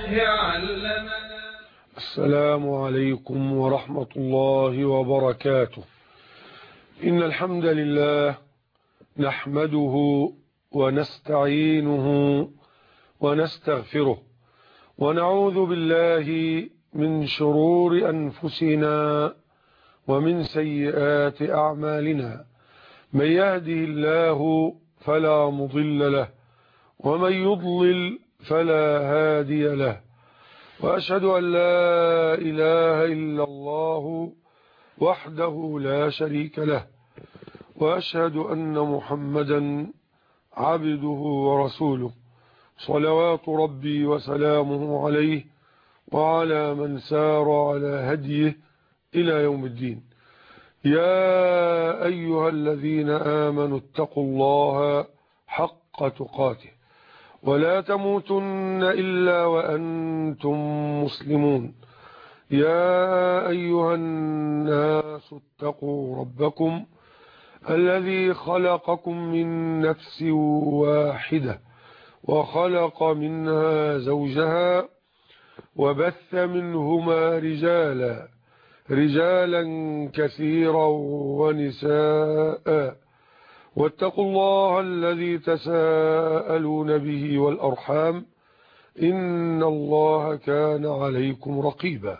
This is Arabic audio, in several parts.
الله علمنا. السلام عليكم ورحمة الله وبركاته. إن الحمد لله نحمده ونستعينه ونستغفره ونعوذ بالله من شرور أنفسنا ومن سيئات أعمالنا. من يهده الله فلا مضل له ومن يضلل فلا هادي له، وأشهد أن لا إله إلا الله وحده لا شريك له، وأشهد أن محمدا عبده ورسوله، صلوات ربي وسلامه عليه وعلى من سار على هديه إلى يوم الدين. يا أيها الذين آمنوا اتقوا الله حق تقاته ولا تموتن إلا وأنتم مسلمون. يا أيها الناس اتقوا ربكم الذي خلقكم من نفس واحدة وخلق منها زوجها وبث منهما رجالا كثيرا ونساء، واتقوا الله الذي تساءلون به والأرحام إن الله كان عليكم رقيبا.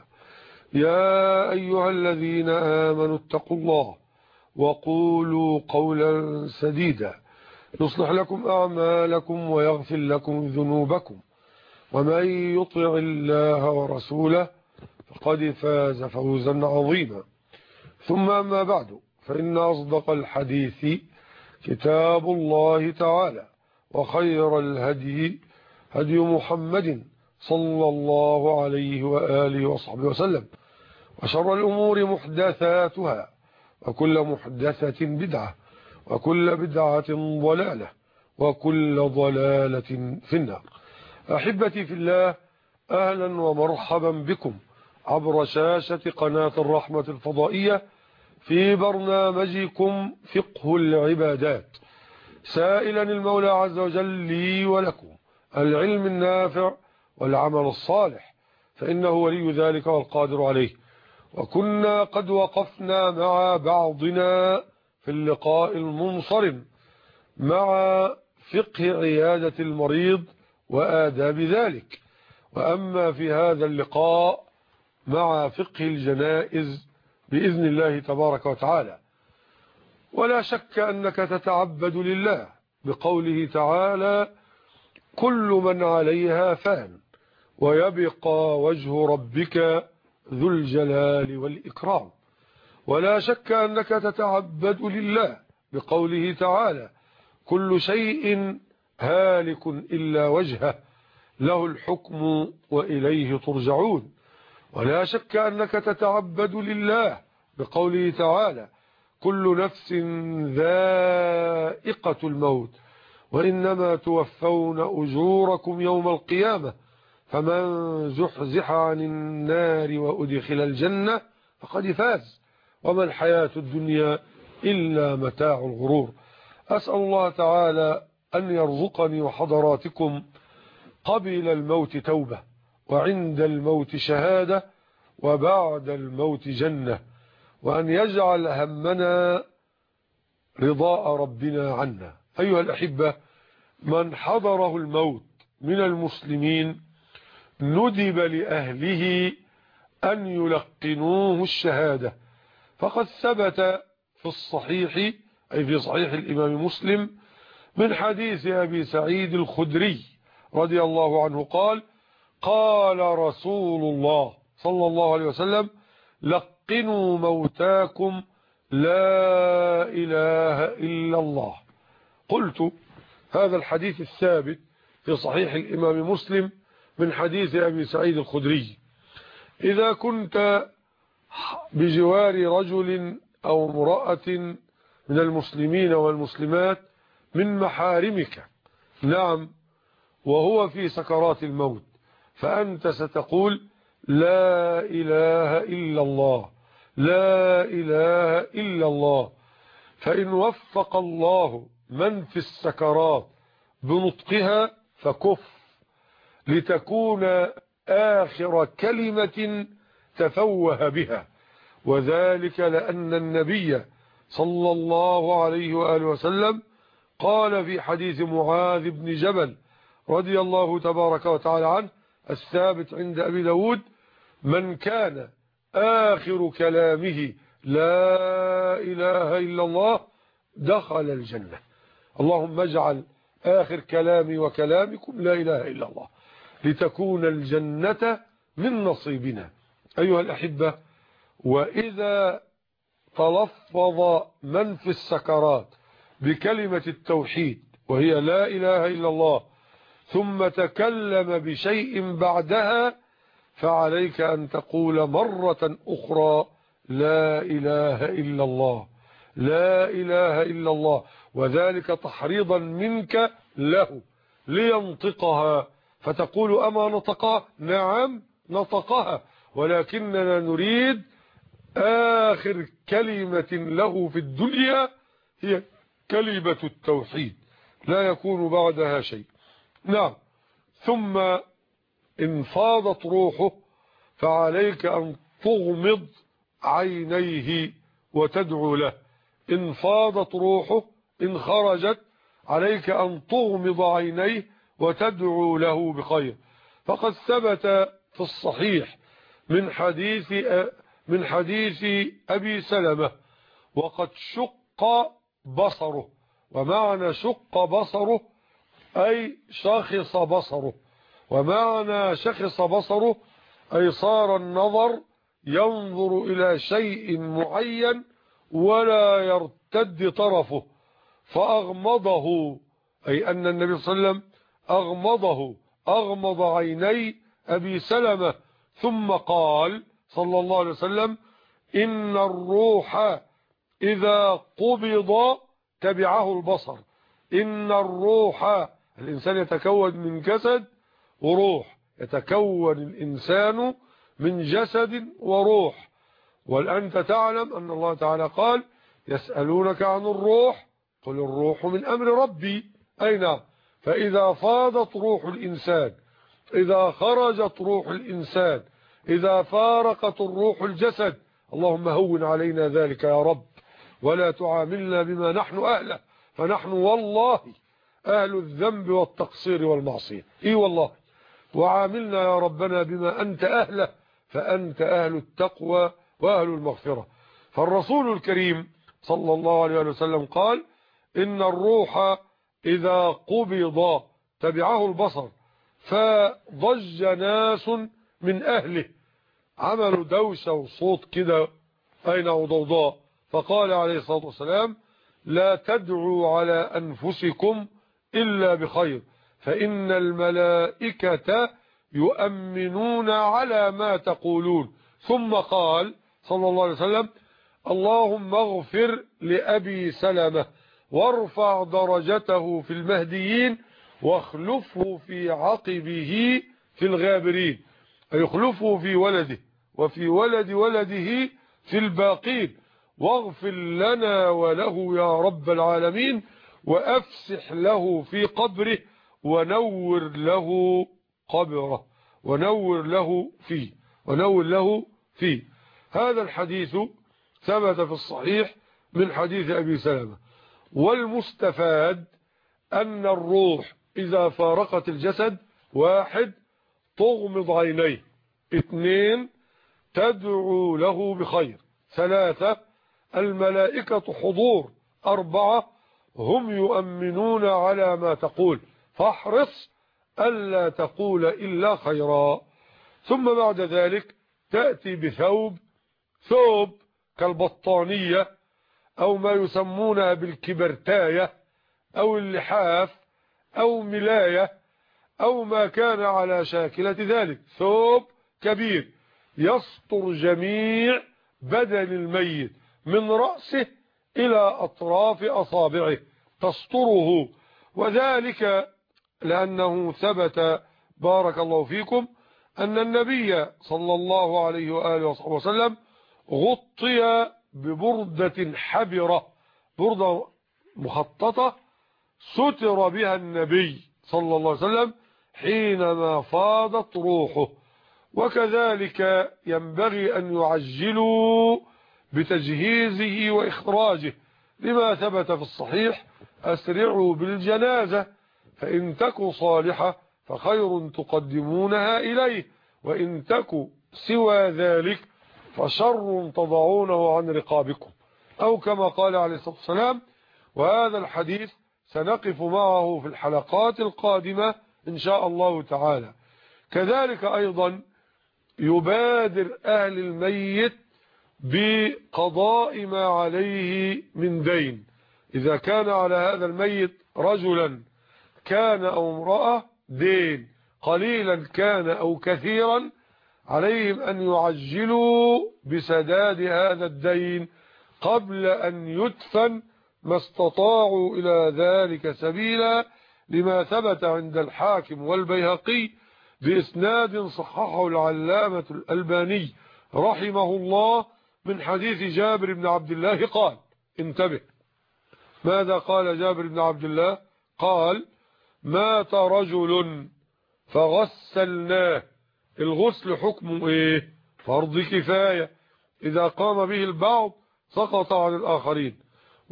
يا أيها الذين آمنوا اتقوا الله وقولوا قولا سديدا يصلح لكم أعمالكم ويغفر لكم ذنوبكم، ومن يطع الله ورسوله فقد فاز فوزا عظيما. ثم أما بعد، فإن أصدق الحديث كتاب الله تعالى، وخير الهدي هدي محمد صلى الله عليه وآله وصحبه وسلم، وشر الأمور محدثاتها، وكل محدثة بدعة، وكل بدعة ضلالة، وكل ضلالة في النار. أحبتي في الله، أهلا ومرحبا بكم عبر شاشة قناة الرحمة الفضائية في برنامجكم فقه العبادات، سائلا المولى عز وجل لي ولكم العلم النافع والعمل الصالح، فإنه ولي ذلك والقادر عليه. وكنا قد وقفنا مع بعضنا في اللقاء المنصرم مع فقه عيادة المريض وآداب ذلك، وأما في هذا اللقاء مع فقه الجنائز بإذن الله تبارك وتعالى. ولا شك أنك تتعبد لله بقوله تعالى: كل من عليها فان ويبقى وجه ربك ذو الجلال والإكرام. ولا شك أنك تتعبد لله بقوله تعالى: كل شيء هالك إلا وجهه له الحكم وإليه ترجعون. ولا شك أنك تتعبد لله بقوله تعالى: كل نفس ذائقة الموت وإنما توفون أجوركم يوم القيامة فمن زحزح عن النار وأدخل الجنة فقد فاز وما الحياة الدنيا إلا متاع الغرور. أسأل الله تعالى أن يرزقني وحضراتكم قبل الموت توبة، وعند الموت شهادة، وبعد الموت جنة، وأن يجعل همنا رضاء ربنا عنا. أيها الأحبة، من حضره الموت من المسلمين ندب لأهله أن يلقنوه الشهادة، فقد ثبت في الصحيح، أي في صحيح الإمام مسلم، من حديث أبي سعيد الخدري رضي الله عنه قال: قال رسول الله صلى الله عليه وسلم: لقنوا موتاكم لا إله إلا الله. قلت: هذا الحديث الثابت في صحيح الإمام مسلم من حديث أبي سعيد الخدري، إذا كنت بجوار رجل أو امرأة من المسلمين والمسلمات من محارمك، نعم، وهو في سكرات الموت، فأنت ستقول: لا إله إلا الله، لا إله إلا الله. فإن وفق الله من في السكرات بنطقها فكف، لتكون آخر كلمة تفوه بها، وذلك لأن النبي صلى الله عليه وآله وسلم قال في حديث معاذ بن جبل رضي الله تبارك وتعالى عنه الثابت عند أبي داود: من كان آخر كلامه لا إله إلا الله دخل الجنة. اللهم اجعل آخر كلامي وكلامكم لا إله إلا الله، لتكون الجنة من نصيبنا. أيها الأحبة، وإذا تلفظ من في السكرات بكلمة التوحيد وهي لا إله إلا الله ثم تكلم بشيء بعدها، فعليك أن تقول مرة أخرى: لا إله إلا الله، لا إله إلا الله، وذلك تحريضا منك له لينطقها. فتقول: أما نطقها؟ نعم نطقها، ولكننا نريد آخر كلمة له في الدنيا هي كلمة التوحيد، لا يكون بعدها شيء. نعم. ثم إن فاضت روحه فعليك أن تغمض عينيه وتدعو له. إن فاضت روحه، إن خرجت، عليك أن تغمض عينيه وتدعو له بخير. فقد ثبت في الصحيح من حديث أبي سلمة: وقد شق بصره. ومعنى شق بصره أي شخص بصره، ومعنى شخص بصره أي صار النظر ينظر إلى شيء معين ولا يرتد طرفه، فأغمضه، أي أن النبي صلى الله عليه وسلم أغمض عيني أبي سلمة، ثم قال صلى الله عليه وسلم: إن الروح إذا قبض تبعه البصر. إن الروح، الإنسان يتكون من جسد وروح، يتكون الإنسان من جسد وروح. وأنت تعلم أن الله تعالى قال: يسألونك عن الروح قل الروح من أمر ربي. أي نعم. فإذا فاضت روح الإنسان، إذا خرجت روح الإنسان، إذا فارقت الروح الجسد، اللهم هون علينا ذلك يا رب، ولا تعاملنا بما نحن أهله، فنحن والله أهل الذنب والتقصير والمعصية. إي والله. وعاملنا يا ربنا بما أنت أهله، فأنت أهل التقوى وأهل المغفرة. فالرسول الكريم صلى الله عليه وسلم قال: إن الروح إذا قبض تبعه البصر. فضج ناس من أهله، عملوا دوشة وصوت كده أين وضوضاء، فقال عليه الصلاة والسلام: لا تدعوا على أنفسكم إلا بخير، فإن الملائكة يؤمنون على ما تقولون. ثم قال صلى الله عليه وسلم: اللهم اغفر لأبي سلمة وارفع درجته في المهديين واخلفه في عقبه في الغابرين، أي يخلفه في ولده وفي ولد ولده في الباقين، واغفر لنا وله يا رب العالمين، وأفسح له في قبره ونور له قبره ونور له فيه. هذا الحديث ثبت في الصحيح من حديث أبي سلمة. والمستفاد أن الروح إذا فارقت الجسد: 1 تغمض عينيه، 2 تدعو له بخير، 3 الملائكة حضور، 4 هم يؤمنون على ما تقول، فاحرص ألا تقول إلا خيرا. ثم بعد ذلك تأتي ثوب كالبطانية أو ما يسمونها بالكبرتاية أو اللحاف أو ملاية أو ما كان على شاكلة ذلك، ثوب كبير يستر جميع بدن الميت من رأسه إلى أطراف أصابعه، تستره. وذلك لأنه ثبت بارك الله فيكم أن النبي صلى الله عليه وآله وصحبه وسلم غطي ببردة حبرة، بردة مخططة ستر بها النبي صلى الله عليه وسلم حينما فاضت روحه. وكذلك ينبغي أن يعجلوا بتجهيزه وإخراجه، لما ثبت في الصحيح: أسرعوا بالجنازة فإن تك صالحة فخير تقدمونها إليه، وإن تك سوى ذلك فشر تضعونه عن رقابكم، أو كما قال عليه الصلاة والسلام. وهذا الحديث سنقف معه في الحلقات القادمة إن شاء الله تعالى. كذلك أيضا يبادر أهل الميت بقضاء ما عليه من دين، إذا كان على هذا الميت رجلا كان أو امرأة دين قليلا كان أو كثيرا، عليهم أن يعجلوا بسداد هذا الدين قبل أن يدفن ما استطاعوا إلى ذلك سبيلا، لما ثبت عند الحاكم والبيهقي بإسناد صححه العلامة الألباني رحمه الله من حديث جابر بن عبد الله قال: انتبه، ماذا قال جابر بن عبد الله؟ قال: مات رجل فغسلناه. الغسل حكمه ايه؟ فرض كفاية، إذا قام به البعض سقط عن الآخرين.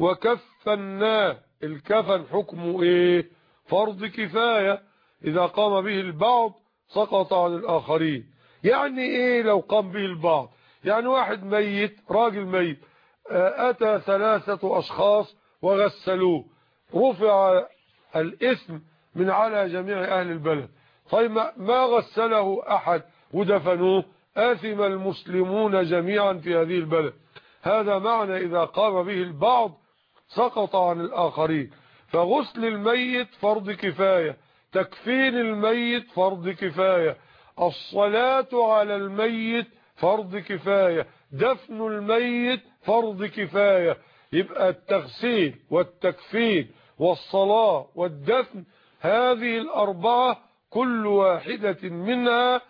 وكفناه، الكفن حكمه ايه؟ فرض كفاية، إذا قام به البعض سقط عن الآخرين. يعني ايه لو قام به البعض؟ يعني واحد ميت، راجل ميت، أتى 3 أشخاص وغسلوه، رفع الاسم من على جميع أهل البلد. طيب ما غسله أحد ودفنوه، آثم المسلمون جميعا في هذه البلد. هذا معنى إذا قام به البعض سقط عن الآخرين. فغسل الميت فرض كفاية، تكفين الميت فرض كفاية، الصلاة على الميت فرض كفاية، دفن الميت فرض كفاية. يبقى التغسيل والتكفين والصلاة والدفن، هذه الأربعة كل واحدة منها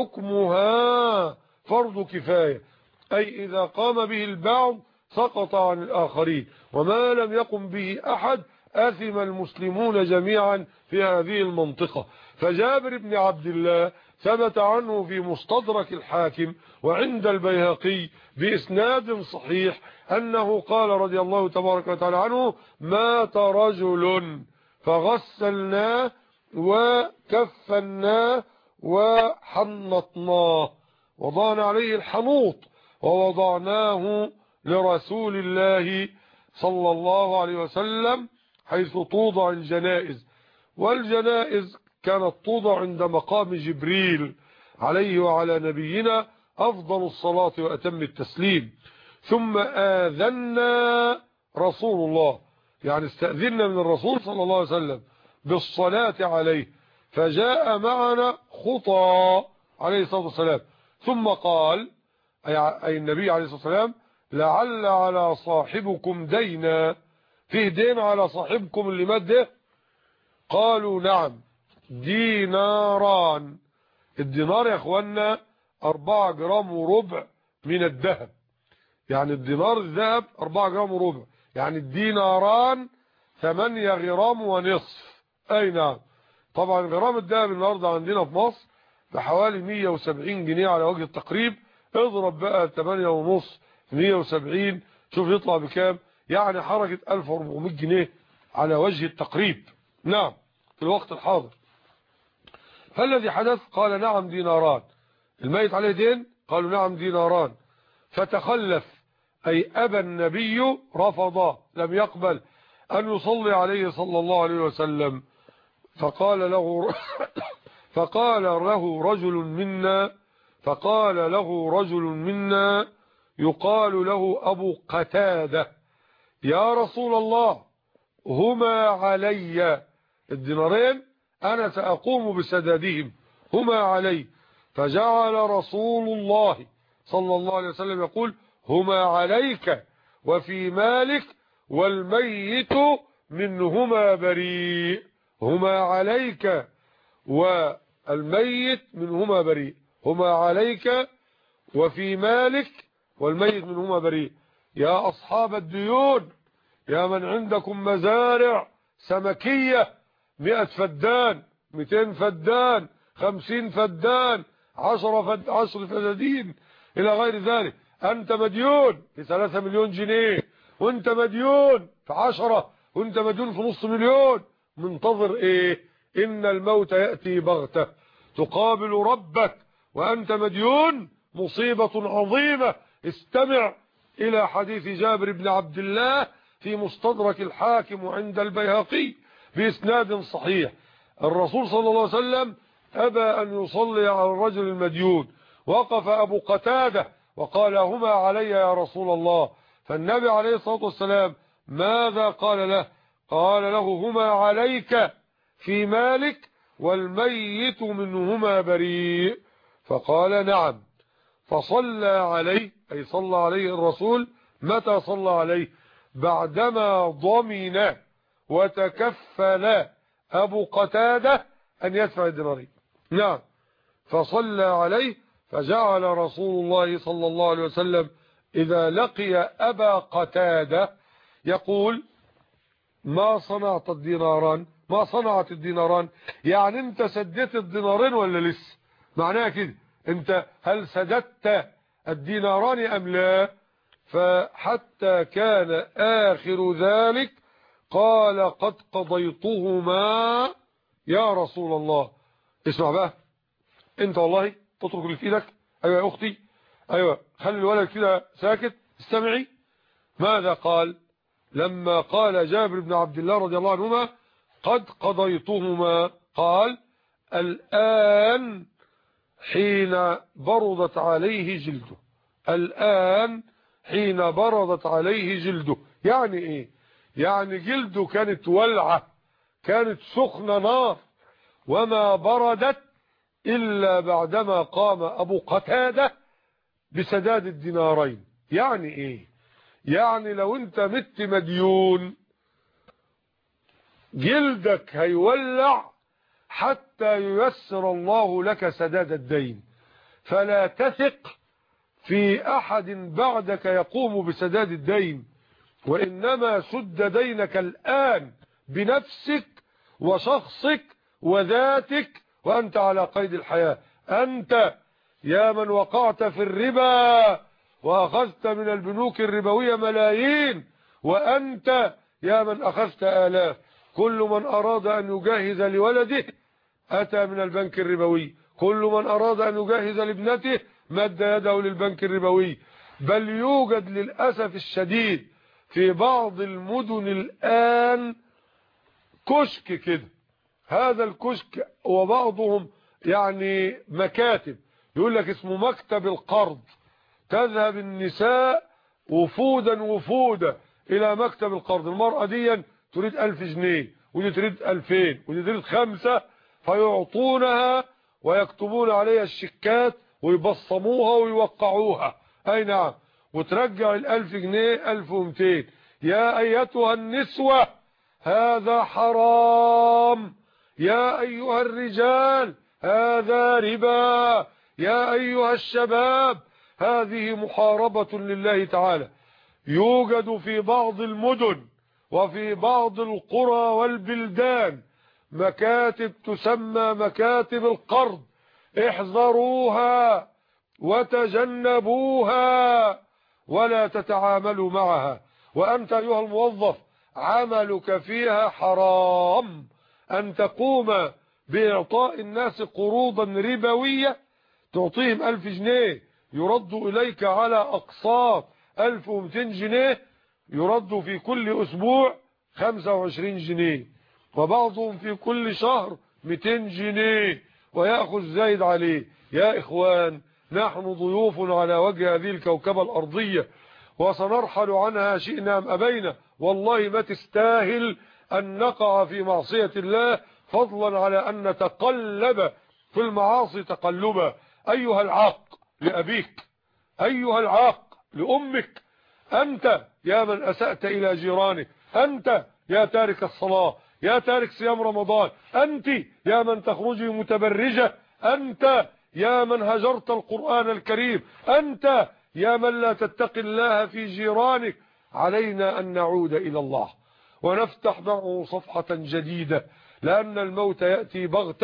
حكمها فرض كفاية، أي إذا قام به البعض سقط عن الآخرين، وما لم يقم به أحد آثم المسلمون جميعا في هذه المنطقة. فجابر بن عبد الله ثبت عنه في مستدرك الحاكم وعند البيهقي بإسناد صحيح أنه قال رضي الله تبارك وتعالى عنه: مات رجل فغسلناه وكفناه وحنطناه، وضعنا عليه الحنوط ووضعناه لرسول الله صلى الله عليه وسلم حيث توضع الجنائز. والجنائز كانت توضع عند مقام جبريل عليه وعلى نبينا أفضل الصلاة وأتم التسليم. ثم آذنا رسول الله، يعني استأذنا من الرسول صلى الله عليه وسلم بالصلاة عليه، فجاء معنا خطى عليه الصلاة والسلام، ثم قال أي النبي عليه الصلاة والسلام: لعل على صاحبكم دينا، فيه دين على صاحبكم اللي مات ده؟ قالوا: نعم، ديناران. الدينار يا اخوانا 4 جرام وربع من الذهب، يعني الدينار الذهب 4 جرام وربع، يعني الديناران 8 جرام ونصف. اي نعم، طبعا جرام الذهب النهارده عندنا في مصر بحوالي 170 جنيه على وجه التقريب، اضرب بقى 8 ونص 170، شوف يطلع بكام، يعني حركة 1400 جنيه على وجه التقريب. نعم، في الوقت الحاضر. فالذي حدث قال: نعم ديناران. الميت عليه دين؟ قالوا: نعم ديناران. فتخلف، أي أبى النبي، رفض، لم يقبل أن يصلي عليه صلى الله عليه وسلم. فقال له رجل منا يقال له أبو قتادة: يا رسول الله، هما علي، الدينارين أنا سأقوم بسدادهم، هما علي. فجعل رسول الله صلى الله عليه وسلم يقول: هما عليك وفي مالك، والميت منهما بريء. هما عليك والميت منهما بريء، هما عليك وفي مالك والميت منهما بريء. يا أصحاب الديون، يا من عندكم مزارع سمكية 100 فدان 200 فدان 50 فدان 10 فدادين إلى غير ذلك. أنت مديون في 3 مليون جنيه، وأنت مديون في 10، وأنت مديون في نص مليون. منتظر إيه؟ إن الموت يأتي بغتة، تقابل ربك وأنت مديون، مصيبة عظيمة. استمع إلى حديث جابر بن عبد الله في مستدرك الحاكم عند البيهقي بإسناد صحيح. الرسول صلى الله عليه وسلم أبى أن يصلي على الرجل المديون، وقف أبو قتادة وقال: هما علي يا رسول الله. فالنبي عليه الصلاة والسلام ماذا قال له؟ قال له: هما عليك في مالك، والميت منهما بريء. فقال: نعم. فصلى عليه، أي صلى عليه الرسول. متى صلى عليه؟ بعدما ضمن وتكفل أبو قتادة أن يدفع الدينارين. نعم. فصلى عليه، فجعل رسول الله صلى الله عليه وسلم إذا لقي أبا قتادة يقول: ما صنعت الديناران؟ ما صنعت الديناران؟ يعني انت سددت الدينارين ولا لسه؟ معناها كده انت هل سددت الديناران ام لا؟ فحتى كان آخر ذلك قال: قد قضيتهما يا رسول الله. اسمع بقى انت، والله تترك اللي في ايدك. ايوه يا اختي، ايوه، خلي الولد كده ساكت، استمعي. ماذا قال لما قال جابر بن عبد الله رضي الله عنهما: قد قضيتهما؟ قال: الآن حين بردت عليه جلده. الآن حين بردت عليه جلده. يعني ايه؟ يعني جلده كانت ولعة، كانت سخنة نار، وما بردت إلا بعدما قام أبو قتادة بسداد الدينارين. يعني ايه؟ يعني لو انت مت مديون جلدك هيولع حتى ييسر الله لك سداد الدين. فلا تثق في أحد بعدك يقوم بسداد الدين، وإنما سد دينك الآن بنفسك وشخصك وذاتك وأنت على قيد الحياة. أنت يا من وقعت في الربا وأخذت من البنوك الربوية ملايين، وأنت يا من أخذت آلاف. كل من أراد أن يجهز لولده أتى من البنك الربوي، كل من أراد أن يجهز لابنته مد يده للبنك الربوي. بل يوجد للأسف الشديد في بعض المدن الآن كشك كده. هذا الكشك وبعضهم يعني مكاتب، يقول لك اسمه مكتب القرض. تذهب النساء وفودا إلى مكتب القرض. المرأة دي تريد 1000 جنيه، ودي تريد 2000، ودي تريد 5، فيعطونها ويكتبون عليها الشيكات ويبصموها ويوقعوها. أي نعم. وترجع 1000 جنيه 1200. يا أيتها النسوة هذا حرام، يا أيها الرجال هذا ربا، يا أيها الشباب هذه محاربة لله تعالى. يوجد في بعض المدن وفي بعض القرى والبلدان مكاتب تسمى مكاتب القرض. احذروها وتجنبوها ولا تتعاملوا معها. وأنت أيها الموظف عملك فيها حرام. أن تقوم بإعطاء الناس قروضا ربوية، تعطيهم 1000 جنيه يرد إليك على أقساط 1200 جنيه، يرد في كل أسبوع 25 جنيه، وبعضهم في كل شهر 200 جنيه ويأخذ زايد عليه. يا إخوان، نحن ضيوف على وجه هذه الكوكبة الأرضية وسنرحل عنها شئنا أم أبينا. والله ما تستاهل أن نقع في معصية الله، فضلا على أن نتقلب في المعاصي تقلبا. أيها العاق لأبيك، أيها العاق لأمك، أنت يا من أسأت إلى جيرانك، أنت يا تارك الصلاة، يا تارك صيام رمضان، أنت يا من تخرجي متبرجة، أنت يا من هجرت القرآن الكريم، أنت يا من لا تتقي الله في جيرانك. علينا أن نعود إلى الله ونفتح معه صفحة جديدة، لأن الموت يأتي بغتة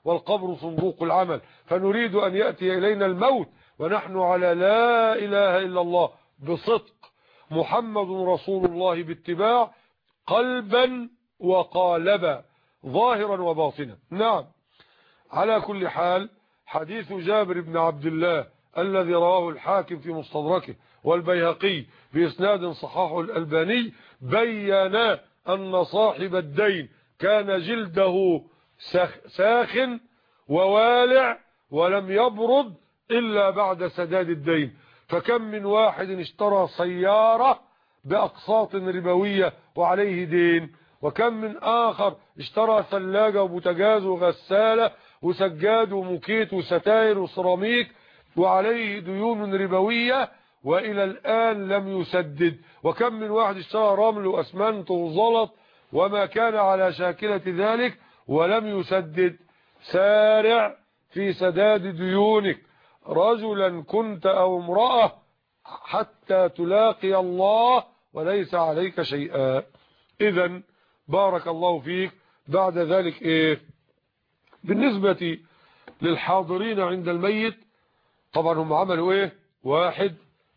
والقبر صندوق العمل، فنريد أن يأتي إلينا الموت ونحن على لا إله إلا الله بصدق، محمد رسول الله باتباع، قلبا وقالبا، ظاهرا وباطنا. نعم. على كل حال، حديث جابر بن عبد الله الذي رواه الحاكم في مستدركه والبيهقي بإسناد صححه الألباني بين أن صاحب الدين كان جلده ساخن ووالع ولم يبرد إلا بعد سداد الدين. فكم من واحد اشترى سيارة بأقساط ربوية وعليه دين، وكم من آخر اشترى ثلاجة وبوتاجاز وغسالة وسجاد وموكيت وستاير وسيراميك وعليه ديون ربوية وإلى الآن لم يسدد. وكم من واحد اشترى رمل وأسمنت وزلط وما كان على شاكلة ذلك ولم يسدد. سارع في سداد ديونك، رجلا كنت أو امرأة، حتى تلاقي الله وليس عليك شيئا. إذن بارك الله فيك. بعد ذلك إيه بالنسبة للحاضرين عند الميت؟ طبعا هم عملوا إيه؟ واحد،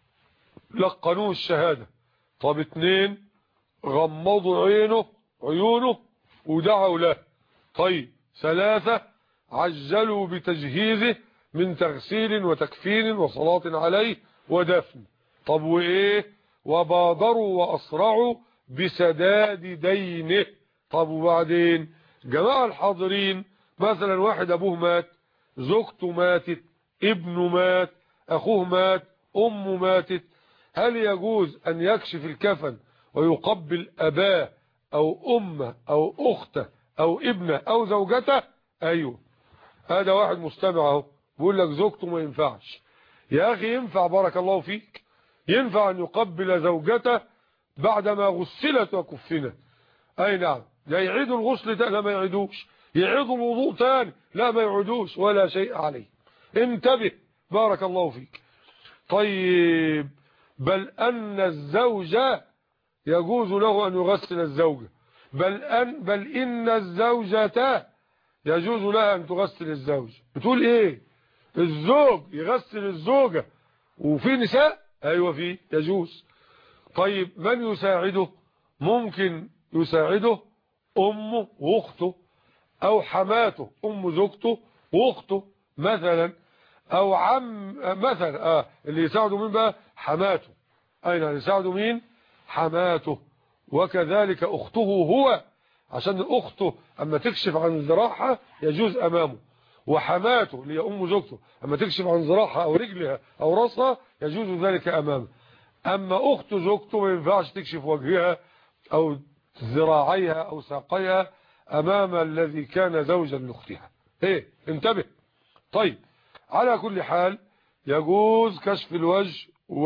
لقنوه الشهادة. طب اتنين، غمضوا عيونه ودعوا له. طيب ثلاثة، عجلوا بتجهيزه من تغسيل وتكفين وصلاة عليه ودفن. طب وإيه؟ وبادروا وأسرعوا بسداد دينه. طب وبعدين جماعة الحاضرين، مثلا واحد أبوه مات، زوجته ماتت، ابنه مات، أخوه مات، أمه ماتت، هل يجوز أن يكشف الكفن ويقبل أباه أو أمه أو أخته أو ابنه أو زوجته؟ أيوه. هذا واحد مستمع اهو بيقول لك زوجته ما ينفعش. يا أخي ينفع، بارك الله فيك، ينفع أن يقبل زوجته بعدما غسلت وكفنت. أي نعم. لا يعيدوا الغسل ده، لا ما يعيدوش. يعيدوا الوضوء تاني، لا ما يعيدوش، ولا شيء عليه. انتبه بارك الله فيك. طيب، بل أن الزوجة يجوز له أن يغسل الزوجة، بل إن الزوجة يجوز لها أن تغسل الزوج. بتقول إيه؟ الزوج يغسل الزوجة وفي نساء؟ أيوة فيه، يجوز. طيب من يساعده؟ ممكن يساعده أمه وأخته، أو حماته، أم زوجته وأخته مثلا، أو عم مثلا. اللي يساعده مين بقى؟ حماته. أين اللي يساعده؟ مين؟ حماته. وكذلك أخته هو، عشان أخته أما تكشف عن ذراعها يجوز أمامه، وحماته اللي هي أم زوجته أما تكشف عن ذراعها أو رجلها أو رأسها يجوز ذلك أمامه. أما أخت زوجته ما ينفعش تكشف وجهها أو ذراعيها أو ساقيها أمام الذي كان زوجا لأختها. إيه، انتبه. طيب، على كل حال يجوز كشف الوجه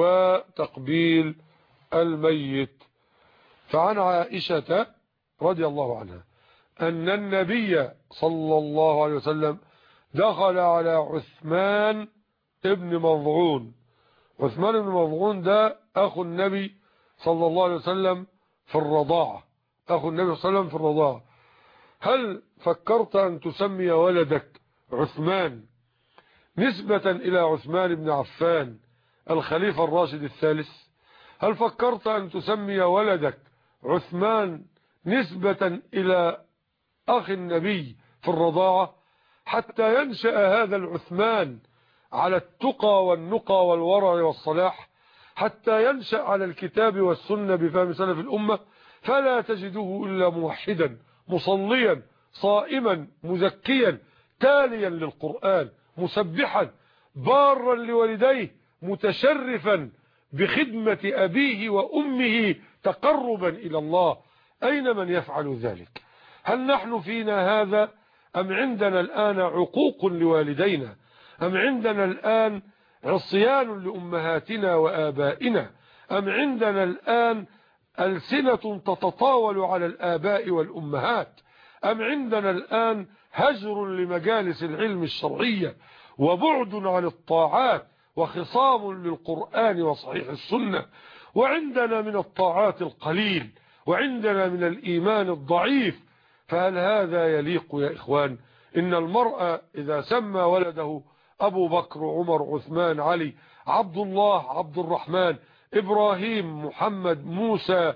وتقبيل الميت. فعن عائشة رضي الله عنها أن النبي صلى الله عليه وسلم دخل على عثمان ابن مظعون. عثمان بن مظعون ده أخو النبي صلى الله عليه وسلم في الرضاعة، أخو النبي صلى الله عليه وسلم في الرضاعة. هل فكرت أن تسمي ولدك عثمان نسبة إلى عثمان بن عفان الخليفة الراشد الثالث؟ هل فكرت أن تسمي ولدك عثمان نسبة إلى أخي النبي في الرضاعة، حتى ينشأ هذا العثمان على التقى والنقى والورع والصلاح، حتى ينشأ على الكتاب والسنة بفهم سلف الأمة، فلا تجده إلا موحدا مصليا صائما مزكيا تاليا للقرآن مسبحا بارا لوالديه متشرفا بخدمة أبيه وأمه تقربا إلى الله. أين من يفعل ذلك؟ هل نحن فينا هذا، أم عندنا الآن عقوق لوالدينا، أم عندنا الآن عصيان لأمهاتنا وآبائنا، أم عندنا الآن ألسنة تتطاول على الآباء والأمهات، أم عندنا الآن هجر لمجالس العلم الشرعية وبعد عن الطاعات وخصام للقرآن وصحيح السنة، وعندنا من الطاعات القليل وعندنا من الإيمان الضعيف؟ فهل هذا يليق يا إخوان؟ إن المرء إذا سمى ولده أبو بكر عمر عثمان علي عبد الله عبد الرحمن إبراهيم محمد موسى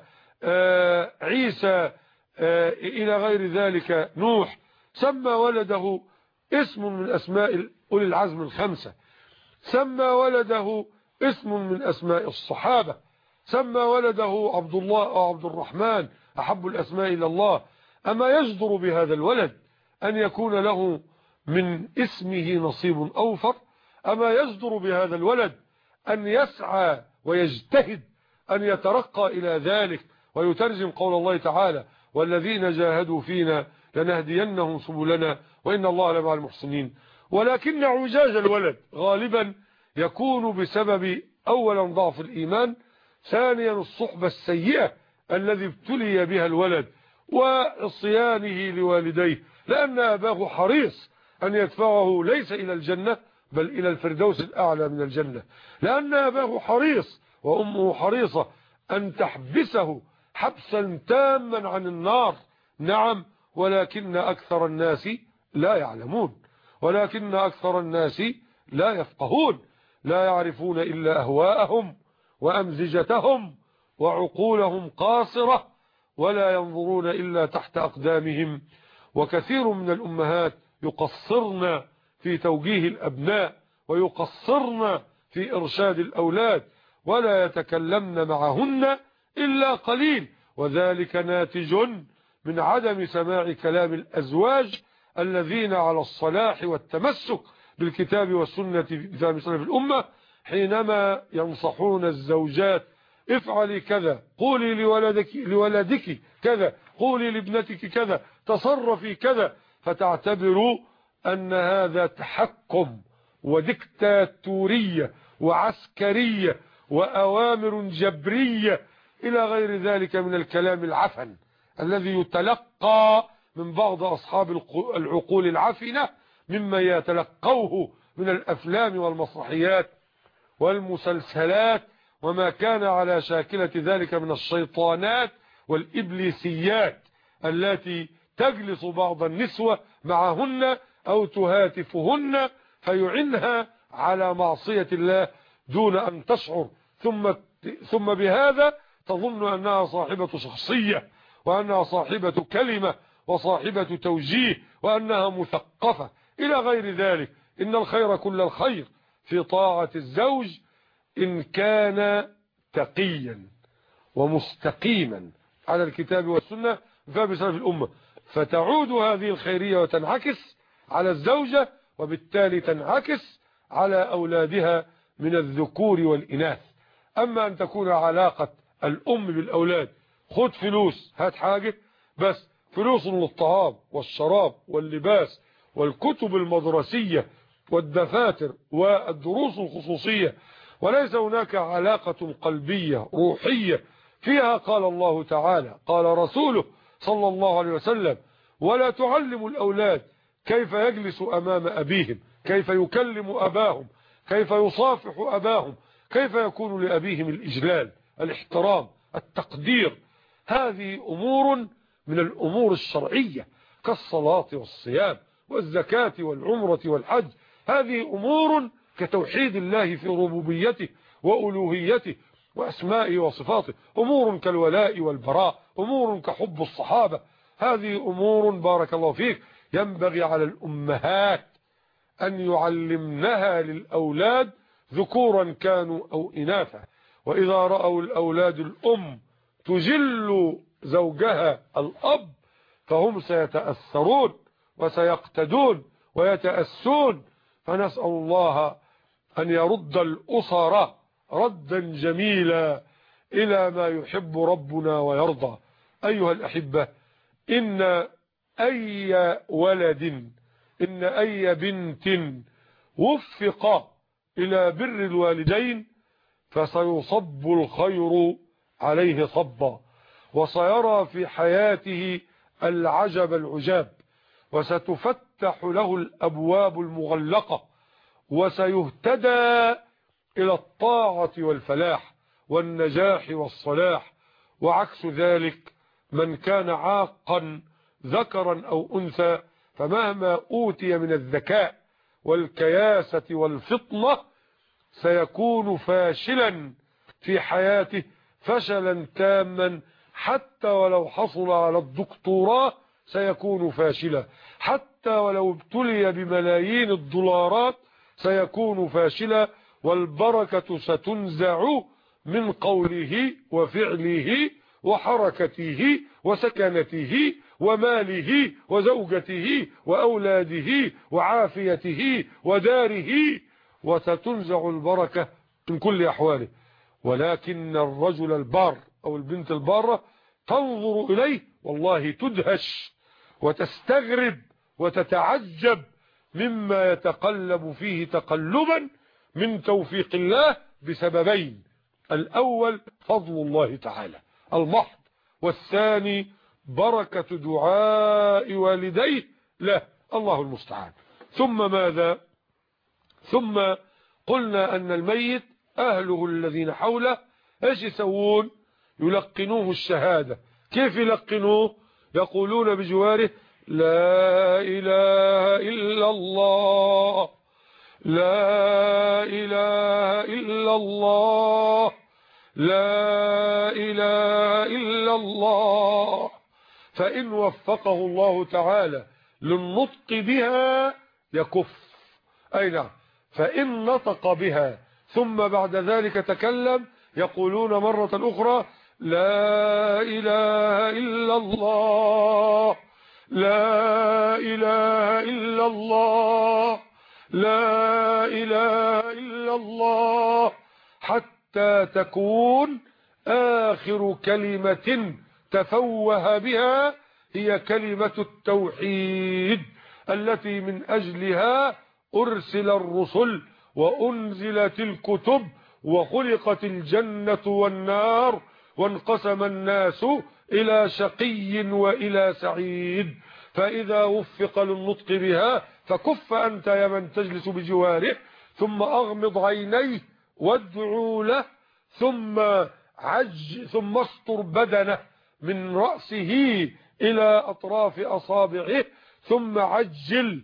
عيسى إلى غير ذلك نوح، سمى ولده اسم من أسماء أولي العزم الخمسة، سمى ولده اسم من أسماء الصحابة، سمى ولده عبد الله أو عبد الرحمن أحب الأسماء إلى الله. أما يجدر بهذا الولد أن يكون له من اسمه نصيب أوفر؟ أما يجدر بهذا الولد أن يسعى ويجتهد أن يترقى إلى ذلك ويترجم قول الله تعالى والذين جاهدوا فينا لنهدينهم سبلنا وإن الله لمع المحسنين؟ ولكن اعوجاج الولد غالبا يكون بسبب أولا ضعف الإيمان، ثانيا الصحبة السيئة الذي ابتلي بها الولد وعصيانه لوالديه، لأن أباه حريص أن يدفعه ليس إلى الجنة بل إلى الفردوس الأعلى من الجنة، لأن أباه حريص وأمه حريصة أن تحبسه حبسا تاما عن النار. نعم، ولكن أكثر الناس لا يعلمون، ولكن أكثر الناس لا يفقهون، لا يعرفون إلا أهواءهم وأمزجتهم وعقولهم قاصرة، ولا ينظرون إلا تحت أقدامهم. وكثير من الأمهات يقصرن في توجيه الأبناء ويقصرن في إرشاد الأولاد ولا يتكلمن معهن إلا قليل، وذلك ناتج من عدم سماع كلام الأزواج الذين على الصلاح والتمسك بالكتاب والسنة بفهم سلف الأمة، حينما ينصحون الزوجات افعلي كذا، قولي لولدك كذا، قولي لابنتك كذا، تصرفي كذا، فتعتبروا أن هذا تحكم وديكتاتورية وعسكرية وأوامر جبرية إلى غير ذلك من الكلام العفن الذي يتلقى من بعض أصحاب العقول العفنة مما يتلقوه من الأفلام والمسرحيات والمسلسلات وما كان على شاكلة ذلك من الشيطانات والإبليسيات التي تجلس بعض النسوة معهن أو تهاتفهن فيعنها على معصية الله دون أن تشعر، ثم بهذا تظن أنها صاحبة شخصية وأنها صاحبة كلمة وصاحبة توجيه وأنها مثقفة إلى غير ذلك. إن الخير كل الخير في طاعة الزوج إن كان تقيا ومستقيما على الكتاب والسنة فهم سلف الأمة، فتعود هذه الخيرية وتنعكس على الزوجة وبالتالي تنعكس على أولادها من الذكور والإناث. أما أن تكون علاقة الأم بالأولاد خد فلوس هات حاجة بس، فلوس للطعام والشراب واللباس والكتب المدرسية والدفاتر والدروس الخصوصية، وليس هناك علاقة قلبية روحية فيها. قال الله تعالى قال رسوله صلى الله عليه وسلم ولا تعلم الأولاد كيف يجلس أمام أبيهم، كيف يكلم أباهم، كيف يصافح أباهم، كيف يكون لأبيهم الإجلال، الاحترام، التقدير. هذه أمور من الأمور الشرعية كالصلاة والصيام والزكاة والعمرة والحج، هذه أمور كتوحيد الله في ربوبيته وألوهيته وأسمائه وصفاته، أمور كالولاء والبراء، أمور كحب الصحابة. هذه أمور بارك الله فيك ينبغي على الأمهات أن يعلمنها للأولاد ذكورا كانوا أو إناثا. وإذا رأوا الأولاد الأم تجل زوجها الأب فهم سيتأثرون وسيقتدون ويتأسون. فنسأل الله أن يرد الأسر ردا جميلا إلى ما يحب ربنا ويرضى. أيها الأحبة، إن أي ولد إن أي بنت وفق إلى بر الوالدين فسيصب الخير عليه صبا، وسيرى في حياته العجب العجاب، وستفتح له الأبواب المغلقة، وسيهتدى إلى الطاعة والفلاح والنجاح والصلاح. وعكس ذلك من كان عاقا ذكرا أو أنثى فمهما أوتي من الذكاء والكياسة والفطنة سيكون فاشلا في حياته فشلا تاما، حتى ولو حصل على الدكتوراه سيكون فاشلا، حتى ولو ابتلي بملايين الدولارات سيكون فاشلا، والبركة ستنزع من قوله وفعله وحركته وسكنته وماله وزوجته وأولاده وعافيته وداره، وستنزع البركة من كل أحواله. ولكن الرجل البار أو البنت البارة تنظر إليه والله تدهش وتستغرب وتتعجب مما يتقلب فيه تقلبا من توفيق الله بسببين: الأول فضل الله تعالى المحض، والثاني بركة دعاء والديه له، الله المستعان. ثم ماذا؟ ثم قلنا أن الميت أهله الذين حوله ايش يسوون؟ يلقنوه الشهادة. كيف يلقنوه؟ يقولون بجواره: لا إله إلا الله، لا إله إلا الله، لا إله إلا الله. فإن وفقه الله تعالى للنطق بها يكف، أي نعم. فإن نطق بها ثم بعد ذلك تكلم يقولون مرة أخرى: لا إله إلا الله، لا إله إلا الله، لا إله إلا الله، حتى تكون آخر كلمة تفوه بها هي كلمة التوحيد التي من أجلها أرسل الرسل وأنزلت الكتب وخلقت الجنة والنار وانقسم الناس إلى شقي وإلى سعيد. فإذا وفق للنطق بها فكف أنت يا من تجلس بجواره، ثم أغمض عينيه وادعو له، ثم استر بدنه من رأسه إلى أطراف أصابعه، ثم عجل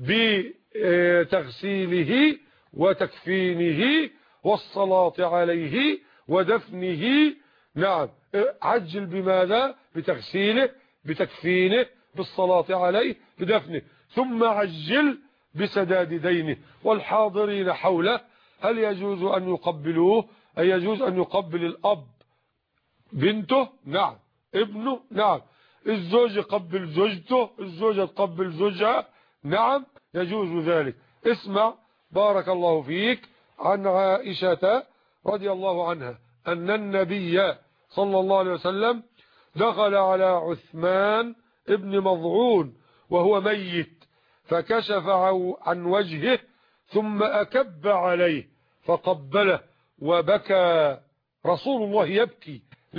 بتغسيله وتكفينه والصلاة عليه ودفنه. نعم، عجل بماذا؟ بتغسيله، بتكفينه، بالصلاة عليه، بدفنه. ثم عجل بسداد دينه. والحاضرين حوله هل يجوز أن يقبلوه؟ أي يجوز أن يقبل الأب بنته؟ نعم. ابنه؟ نعم. الزوج يقبل زوجته، الزوجة تقبل زوجها؟ نعم، يجوز ذلك. اسمع بارك الله فيك عن عائشة رضي الله عنها أن النبي صلى الله عليه وسلم دخل على عثمان ابن مضعون وهو ميت، فكشف عن وجهه ثم أكب عليه فقبله وبكى. رسول الله يبكي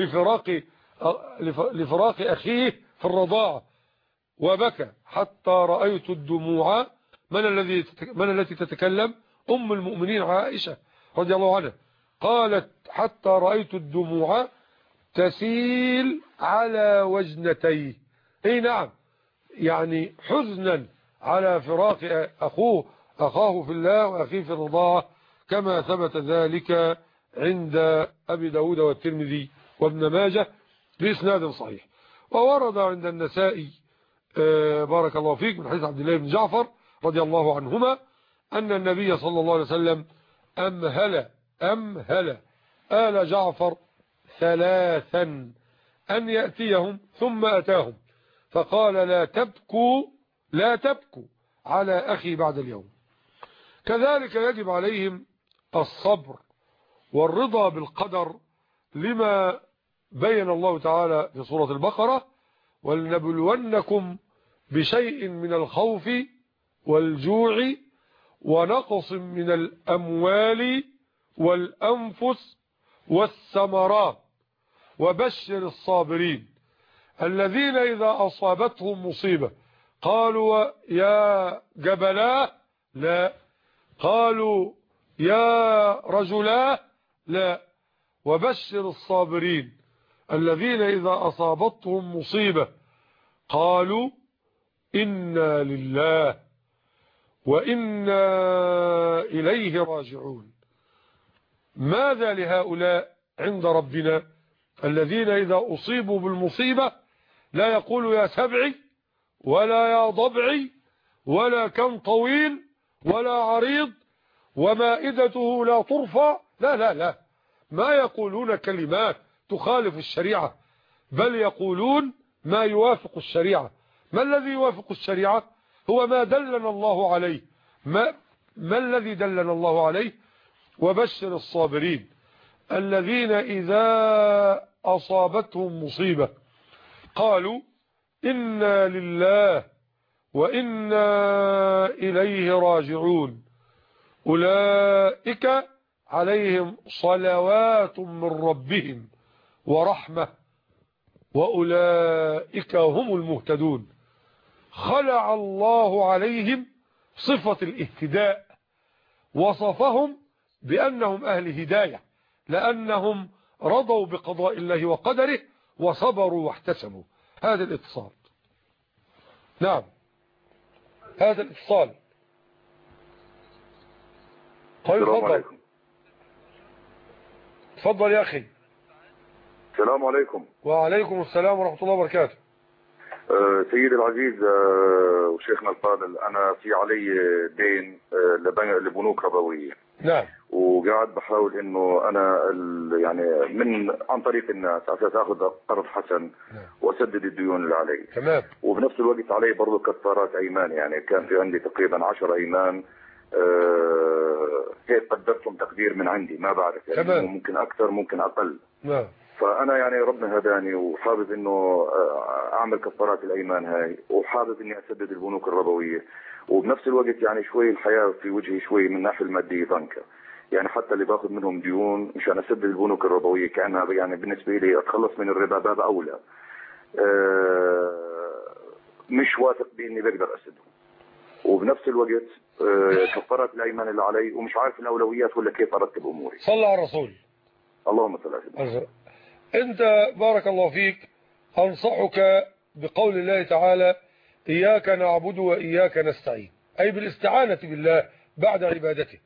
لفراق أخيه في الرضاعة، وبكى حتى رأيت الدموع. من التي تتكلم؟ أم المؤمنين عائشة رضي الله عنها. قالت: حتى رأيت الدموع تسيل على وجنتيه. اي نعم، يعني حزنا على فراق أخاه في الله وأخيه في الرضاعة، كما ثبت ذلك عند أبي داود والترمذي وابن ماجه بإسناد صحيح. وورد عند النسائي بارك الله فيك من حديث عبد الله بن جعفر رضي الله عنهما أن النبي صلى الله عليه وسلم أمهل آل جعفر 3 أن يأتيهم، ثم أتاهم فقال: لا تبكوا على أخي بعد اليوم. كذلك يجب عليهم الصبر والرضا بالقدر، لما بين الله تعالى في سورة البقرة: ولنبلونكم بشيء من الخوف والجوع ونقص من الأموال والأنفس والثمرات وبشر الصابرين الذين إذا أصابتهم مصيبة قالوا يا جبلاه، لا، قالوا يا رجلاه، لا، وبشر الصابرين الذين إذا أصابتهم مصيبة قالوا إنا لله وإنا إليه راجعون. ماذا لهؤلاء عند ربنا الذين إذا أصيبوا بالمصيبة لا يقولوا يا سبعي ولا يا ضبعي ولا كم طويل ولا عريض ومائدته لا ترفع، لا لا لا، ما يقولون كلمات تخالف الشريعة، بل يقولون ما يوافق الشريعة. ما الذي يوافق الشريعة؟ هو ما دلنا الله عليه. ما الذي دلنا الله عليه؟ وبشر الصابرين الذين إذا أصابتهم مصيبة قالوا إنا لله وإنا إليه راجعون أولئك عليهم صلوات من ربهم ورحمة وأولئك هم المهتدون. خلع الله عليهم صفة الاهتداء، وصفهم بأنهم أهل هداية لأنهم رضوا بقضاء الله وقدره وصبروا واحتسبوا. هذا الاتصال. نعم هذا الاتصال. طيب تفضل. تفضل يا أخي. السلام عليكم. وعليكم السلام ورحمة الله وبركاته. سيدي العزيز وشيخنا الفاضل، أنا في علي دين لبنوك ربوية. نعم. وقاعد بحاول إنه أنا يعني عن طريق الناس على أساس آخذ قرض حسن. نعم. وأسدد الديون اللي علي. تمام. وبنفس الوقت علي برضه كفارات أيمان، يعني كان في عندي تقريبا 10 أيمان هيك قدرتهم تقدير من عندي، ما بعرف يعني تمام. ممكن أكثر ممكن أقل. نعم. فأنا يعني ربنا هداني وحابب إنه أعمل كفارات الأيمان هاي، وحابب إني أسدد البنوك الربوية، وبنفس الوقت يعني شوي الحياة في وجهي شوي من الناحية المادية ضنكة، يعني حتى اللي باخذ منهم ديون مشان أسدد البنوك الربوية كأنها يعني بالنسبة لي أتخلص من الربا باب أولى. مش واثق بإني بقدر أسده، وبنفس الوقت كفارات الأيمان اللي علي ومش عارف الأولويات ولا كيف أرتب أموري. صلى على الرسول. اللهم صل على سيدنا. أنت بارك الله فيك أنصحك بقول الله تعالى إياك نعبد وإياك نستعين، أي بالاستعانة بالله بعد عبادته.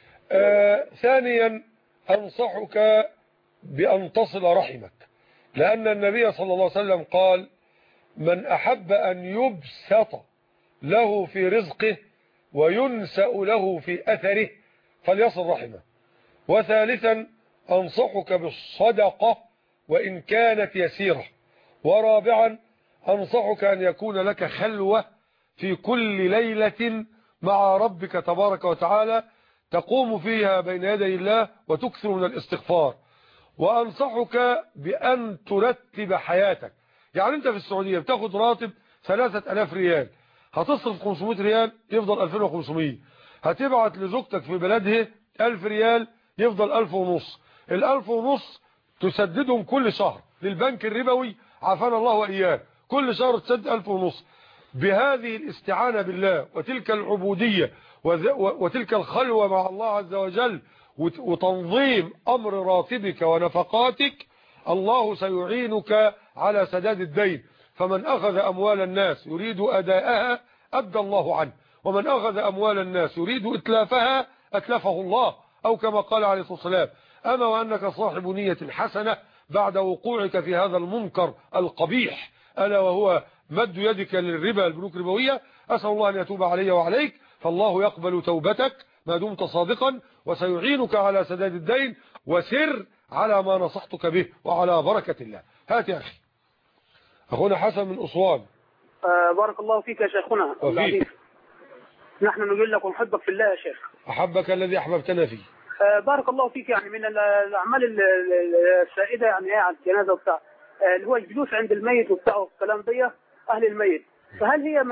ثانيا أنصحك بأن تصل رحمك، لأن النبي صلى الله عليه وسلم قال من أحب أن يبسط له في رزقه وينسأ له في أثره فليصل رحمه. وثالثا أنصحك بالصدقة وإن كانت يسيرة. ورابعا أنصحك أن يكون لك خلوة في كل ليلة مع ربك تبارك وتعالى تقوم فيها بين يدي الله وتكثر من الاستغفار. وأنصحك بأن ترتب حياتك. يعني أنت في السعودية بتاخد راتب 3000 ريال، هتصرف 500 ريال يفضل 2500، هتبعت لزوجتك في بلدها 1000 ريال يفضل 1500. ال1500 تسددهم كل شهر للبنك الربوي عافانا الله وإياه، كل شهر تسدد 1500. بهذه الاستعانة بالله وتلك العبودية وتلك الخلوة مع الله عز وجل وتنظيم أمر راتبك ونفقاتك، الله سيعينك على سداد الدين. فمن أخذ أموال الناس يريد أداءها أدى الله عنه، ومن أخذ أموال الناس يريد إتلافها أتلفه الله، أو كما قال عليه الصلاة والسلام أما وأنك صاحب نية حسنة بعد وقوعك في هذا المنكر القبيح ألا وهو مد يدك للربا البنوك الربوية. أسأل الله أن يتوب علي وعليك، فالله يقبل توبتك ما دمت صادقا وسيعينك على سداد الدين، وسر على ما نصحتك به وعلى بركة الله. هات يا أخي. أخونا حسن من أسوان. بارك الله فيك يا شيخنا وفيك. نحن نقول لك ونحبك في الله يا شيخ. أحبك الذي أحببتنا فيه. بارك الله فيك. يعني من الأعمال السائدة يعني على الجنازة وبتاع اللي هو الجلوس عند الميت وبتاع والكلام ده أهل الميت، فهل هي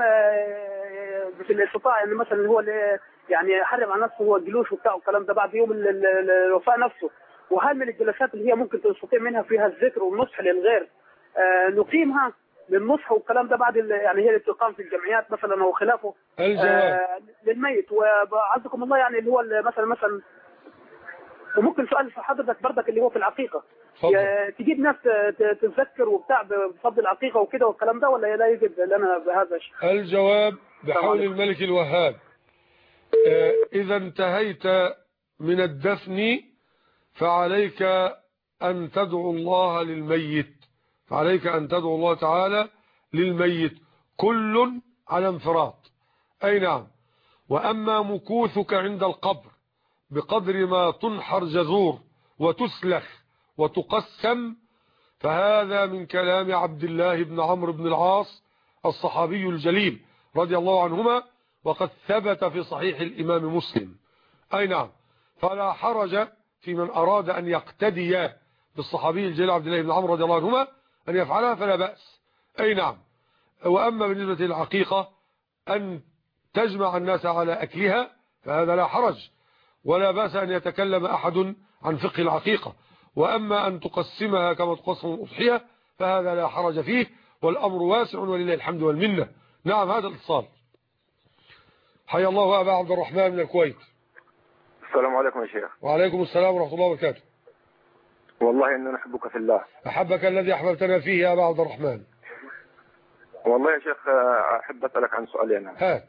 في الاستطاعة يعني مثلا اللي هو يعني يحرم على نفسه هو الجلوس وبتاع والكلام ده بعد يوم الوفاة نفسه، وهل من الجلسات اللي هي ممكن تستطيع منها فيها الذكر والنصح للغير نقيمها للنصح والكلام ده بعد يعني هي تقام في الجمعيات مثلا او خلافه للميت؟ وعزكم الله يعني اللي هو مثلا وممكن سؤال في حضرتك بردك اللي هو في العقيقة، تجيب ناس تذكر وبتاع بفضل العقيقة وكده والكلام ده، ولا لا يوجد لنا بهذا الشيء؟ الجواب بحول الملك الوهاب. إذا انتهيت من الدفن فعليك أن تدعو الله للميت، فعليك أن تدعو الله تعالى للميت كل على انفراد. أي نعم. وأما مكوثك عند القبر بقدر ما تنحر جذور وتسلخ وتقسم فهذا من كلام عبد الله بن عمرو بن العاص الصحابي الجليل رضي الله عنهما، وقد ثبت في صحيح الإمام مسلم. أي نعم. فلا حرج في من أراد أن يقتدي بالصحابي الجليل عبد الله بن عمرو رضي الله عنهما أن يفعلها فلا بأس. أي نعم. وأما بالنسبة للعقيقة أن تجمع الناس على أكلها فهذا لا حرج، ولا بأس أن يتكلم أحد عن فقه العقيقة. وأما أن تقسمها كما تقسم الأضحية فهذا لا حرج فيه، والأمر واسع ولله الحمد والمنة. نعم. هذا الاتصال. حيا الله أبا عبد الرحمن من الكويت. السلام عليكم يا شيخ. وعليكم السلام ورحمة الله وبركاته. والله إننا نحبك في الله. أحبك الذي أحببتنا فيه يا أبا عبد الرحمن. والله يا شيخ أحب أسألك عن سؤالين. هات.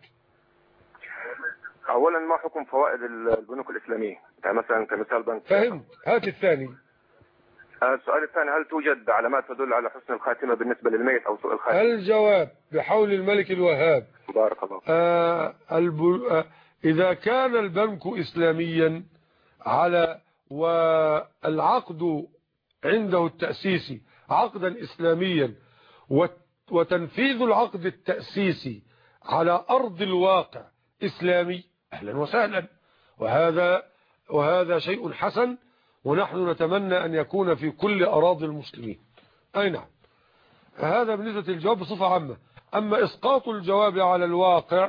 أولا ما حكم فوائد البنوك الإسلامية؟ يعني مثلا كمثال بنك. فهمت. هات الثاني. السؤال الثاني، هل توجد علامات تدل على حسن الخاتمة بالنسبة للميت أو سوء الخاتمة؟ الجواب بحول الملك الوهاب. بارك الله. إذا كان البنك إسلاميا والعقد عنده التأسيسي عقدا إسلاميا وتنفيذ العقد التأسيسي على أرض الواقع إسلامي أهلا وسهلا، وهذا شيء حسن، ونحن نتمنى أن يكون في كل أراضي المسلمين. أي نعم. هذا بالنسبة للجواب بصفة عامة. أما إسقاط الجواب على الواقع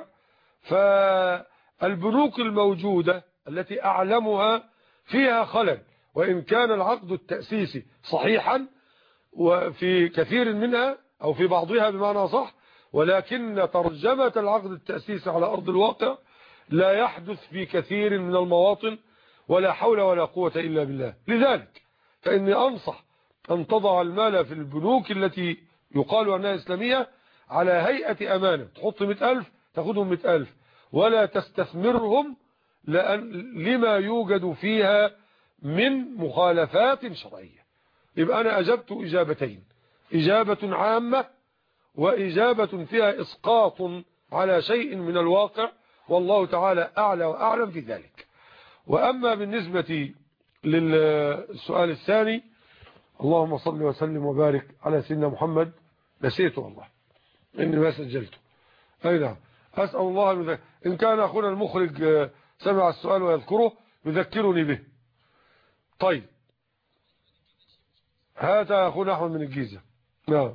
فالبنوك الموجودة التي أعلمها فيها خلل، وإن كان العقد التأسيسي صحيحا وفي كثير منها أو في بعضها بمعنى صح، ولكن ترجمة العقد التأسيسي على أرض الواقع لا يحدث في كثير من المواطن، ولا حول ولا قوة إلا بالله. لذلك فإني أنصح أن تضع المال في البنوك التي يقال أنها إسلامية على هيئة أمانة، تحط 100,000 تأخذهم 100,000، ولا تستثمرهم لما يوجد فيها من مخالفات شرعية. يبقى أنا أجبت إجابتين، إجابة عامة وإجابة فيها إسقاط على شيء من الواقع، والله تعالى أعلى وأعلم في ذلك. وأما بالنسبة للسؤال الثاني، اللهم صل وسلم وبارك على سيدنا محمد، نسيته والله إني ما سجلته. أي نعم. أسأل الله إن كان أخونا المخرج سمع السؤال ويذكره يذكرني به. طيب هذا أخونا أحمد من الجيزة. نعم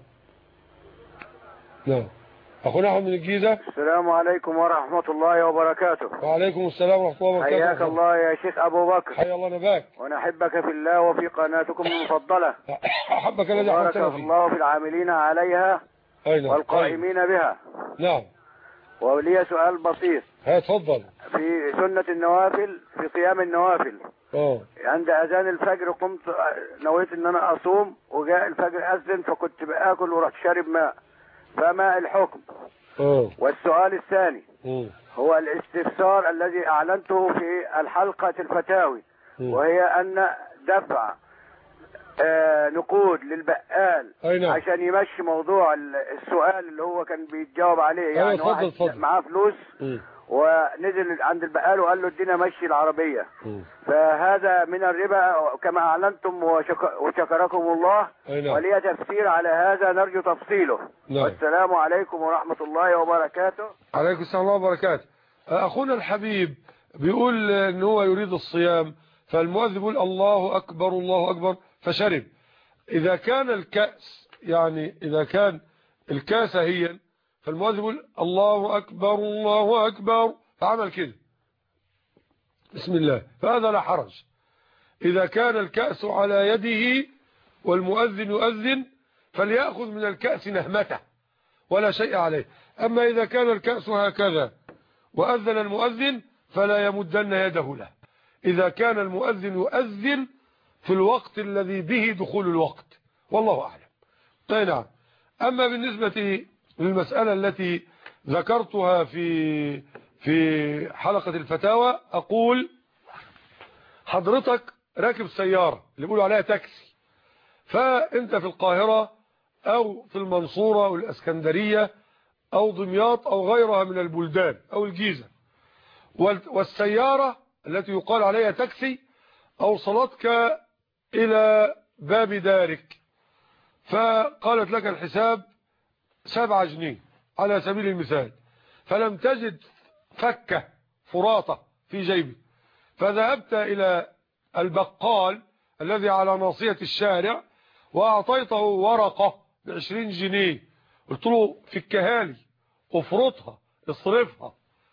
نعم. أخونا أحمد من الجيزة. السلام عليكم ورحمة الله وبركاته. وعليكم السلام ورحمة الله وبركاته. حياك الله يا شيخ أبو بكر. حيا الله نباك. ونحبك في الله وفي قناتكم المفضلة. أحبك الذي أحببتنا بارك فيه. الله في العاملين عليها والقائمين بها. نعم. ولي سؤال بسيط. تفضل. في سنة النوافل، في قيام النوافل عند أذان الفجر قمت نويت ان انا اصوم، وجاء الفجر أذن فكنت بآكل ورحت شارب ماء، فما الحكم؟ والسؤال الثاني هو الاستفسار الذي اعلنته في الحلقة الفتاوي، وهي ان دفع نقود للبقال عشان يمشي موضوع السؤال اللي هو كان بيتجاوب عليه، يعني واحد معاه فلوس ونزل عند البقال وقال له ادينا مشي العربية، فهذا من الربا كما اعلنتم وشكركم الله، ولي تفسير على هذا نرجو تفصيله. والسلام عليكم ورحمة الله وبركاته. عليكم السلام ورحمة الله وبركاته. اخونا الحبيب بيقول ان هو يريد الصيام، فالمؤذن يقول الله اكبر الله اكبر فشرب. اذا كان الكأس، يعني اذا كان الكاس هي، فالمؤذن يقول الله اكبر الله اكبر فعمل كده بسم الله، فهذا لا حرج. اذا كان الكأس على يده والمؤذن يؤذن فليأخذ من الكأس نهمته ولا شيء عليه. اما اذا كان الكأس هكذا وأذن المؤذن فلا يمدن يده له. إذا كان المؤذن يؤذن في الوقت الذي به دخول الوقت، والله أعلم. نعم. أما بالنسبة للمسألة التي ذكرتها في حلقة الفتاوى، أقول حضرتك راكب سيارة اللي بيقولوا عليها تاكسي، فأنت في القاهرة أو في المنصورة أو الإسكندرية أو دمياط أو غيرها من البلدان أو الجيزة، والسيارة التي يقال عليها تاكسي أوصلتك إلى باب دارك، فقالت لك الحساب 7 جنيه على سبيل المثال، فلم تجد فكة فراطة في جيبك، فذهبت إلى البقال الذي على ناصية الشارع وأعطيته ورقة ب20 جنيه، قلت له فكها لي، افرطها، اصرفها.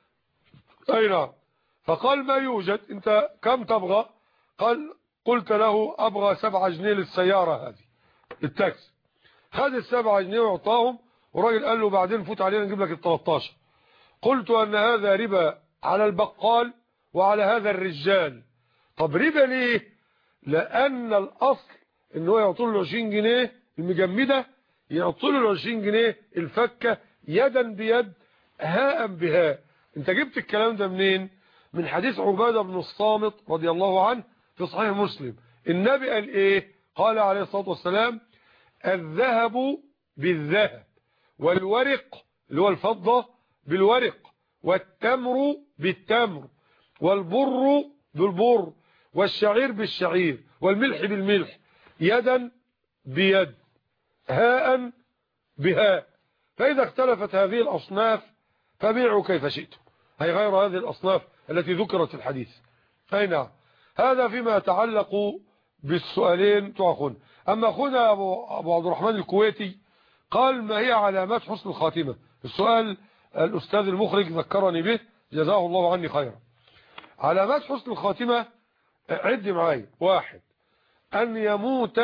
أي نعم. فقال ما يوجد، أنت كم تبغى؟ قلت له أبغى 7 جنيه للسيارة هذه التاكسي. خد ال7 جنيه وعطاهم، والراجل قال له بعدين فوت علينا نجيب لك ال13. قلت أن هذا ربا على البقال وعلى هذا الرجال. طب ربا ليه؟ لأن الأصل إنه يعطوا له 20 جنيه المجمدة، يعطوا له 20 جنيه الفكة يدا بيد هاء بهاء. انت جبت الكلام ده منين؟ من حديث عبادة بن الصامت رضي الله عنه في صحيح مسلم. النبي قال ايه؟ قال عليه الصلاة والسلام الذهب بالذهب، والورق اللي هو الفضة بالورق، والتمر بالتمر، والبر بالبر، والشعير بالشعير، والملح بالملح، يدا بيد هاء بهاء. فإذا اختلفت هذه الأصناف فبيعوا كيف شئتم، هي غير هذه الأصناف التي ذكرت في الحديث. أي نعم. هذا فيما يتعلق بالسؤالين تأخذ. أما أخونا أبو عبد الرحمن الكويتي قال ما هي علامات حسن الخاتمة؟ السؤال الأستاذ المخرج ذكرني به جزاه الله عني خيرا. علامات حسن الخاتمة عد معايا: 1 أن يموت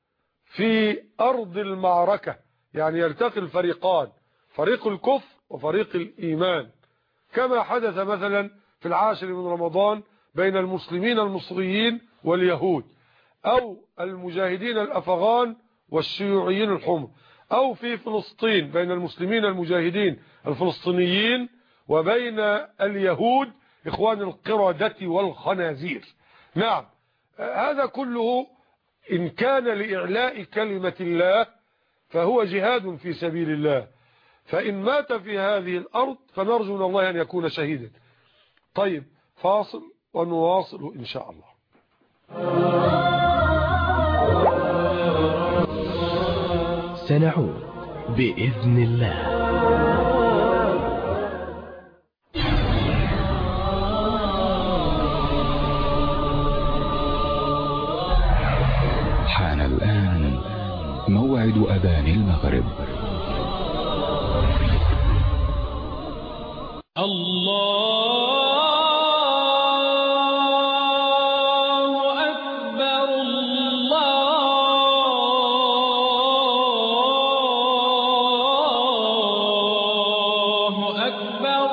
في أرض المعركة، يعني يلتقي الفريقان، فريق الكفر وفريق الإيمان، كما حدث مثلا في 10 من رمضان بين المسلمين المصريين واليهود، أو المجاهدين الأفغان والشيوعيين الحمر، أو في فلسطين بين المسلمين المجاهدين الفلسطينيين وبين اليهود إخوان القردة والخنازير. نعم. هذا كله إن كان لإعلاء كلمة الله فهو جهاد في سبيل الله، فإن مات في هذه الأرض فنرجو من الله أن يكون شهيدا. طيب فاصل ونواصل إن شاء الله. سنعود بإذن الله. حان الآن موعد أذان المغرب. الله أكبر الله أكبر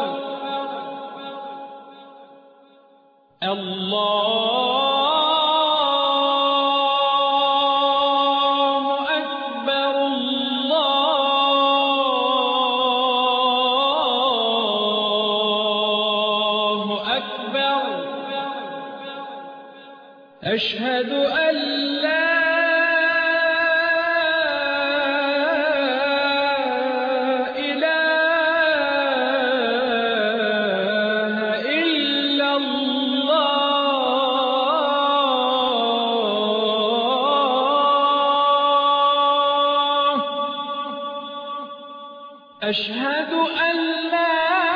أشهد أن لا إله إلا الله. أشهد أن لا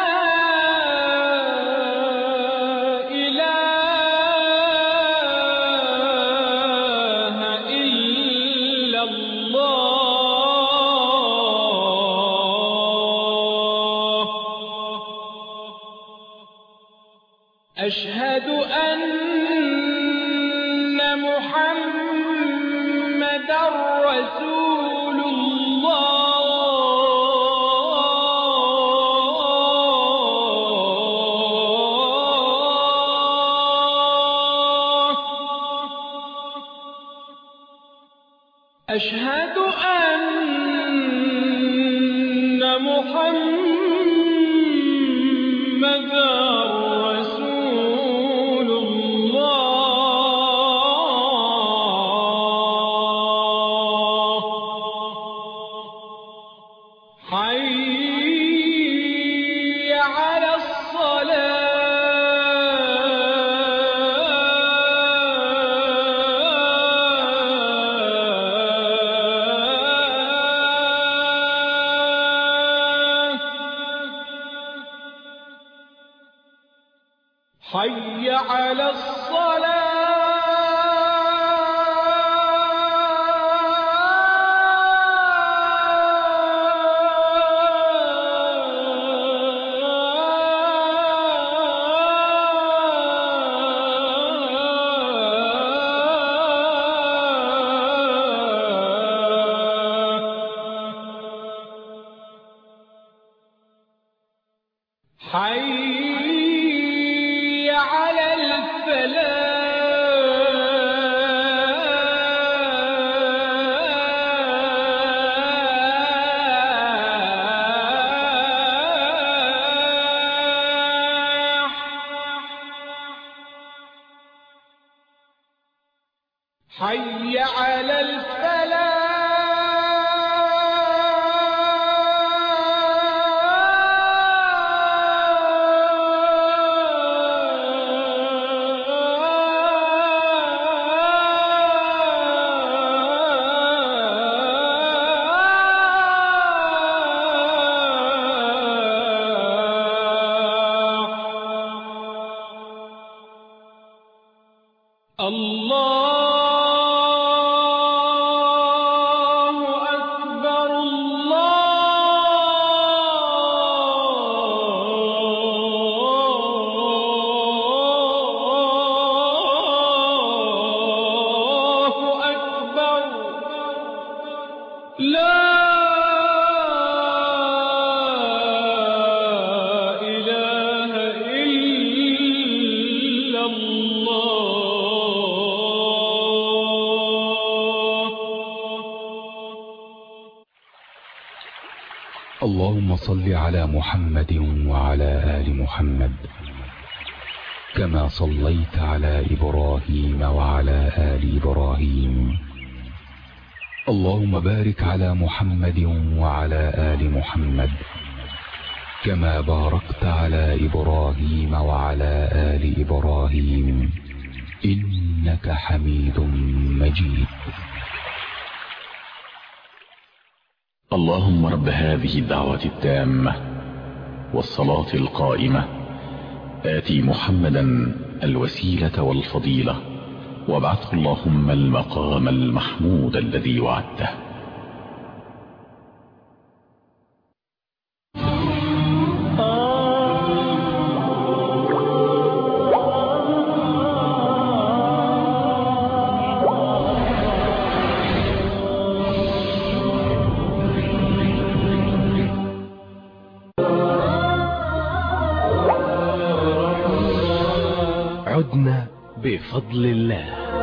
أشهد أن محمدا رسول الله. أشهد أن محمدا رسول الله حي على الصلاة حي على حي على الفلاح حي على الفلاح الله أكبر الله أكبر لا إله إلا الله اللهم صل على محمد وعلى آل محمد كما صليت على إبراهيم وعلى آل إبراهيم. اللهم بارك على محمد وعلى آل محمد كما باركت على إبراهيم وعلى آل إبراهيم إنك حميد مجيد. اللهم رب هذه الدعوة التامة والصلاة القائمة آتي محمدا الوسيلة والفضيلة وابعثه اللهم المقام المحمود الذي وعدته. عدنا بفضل الله.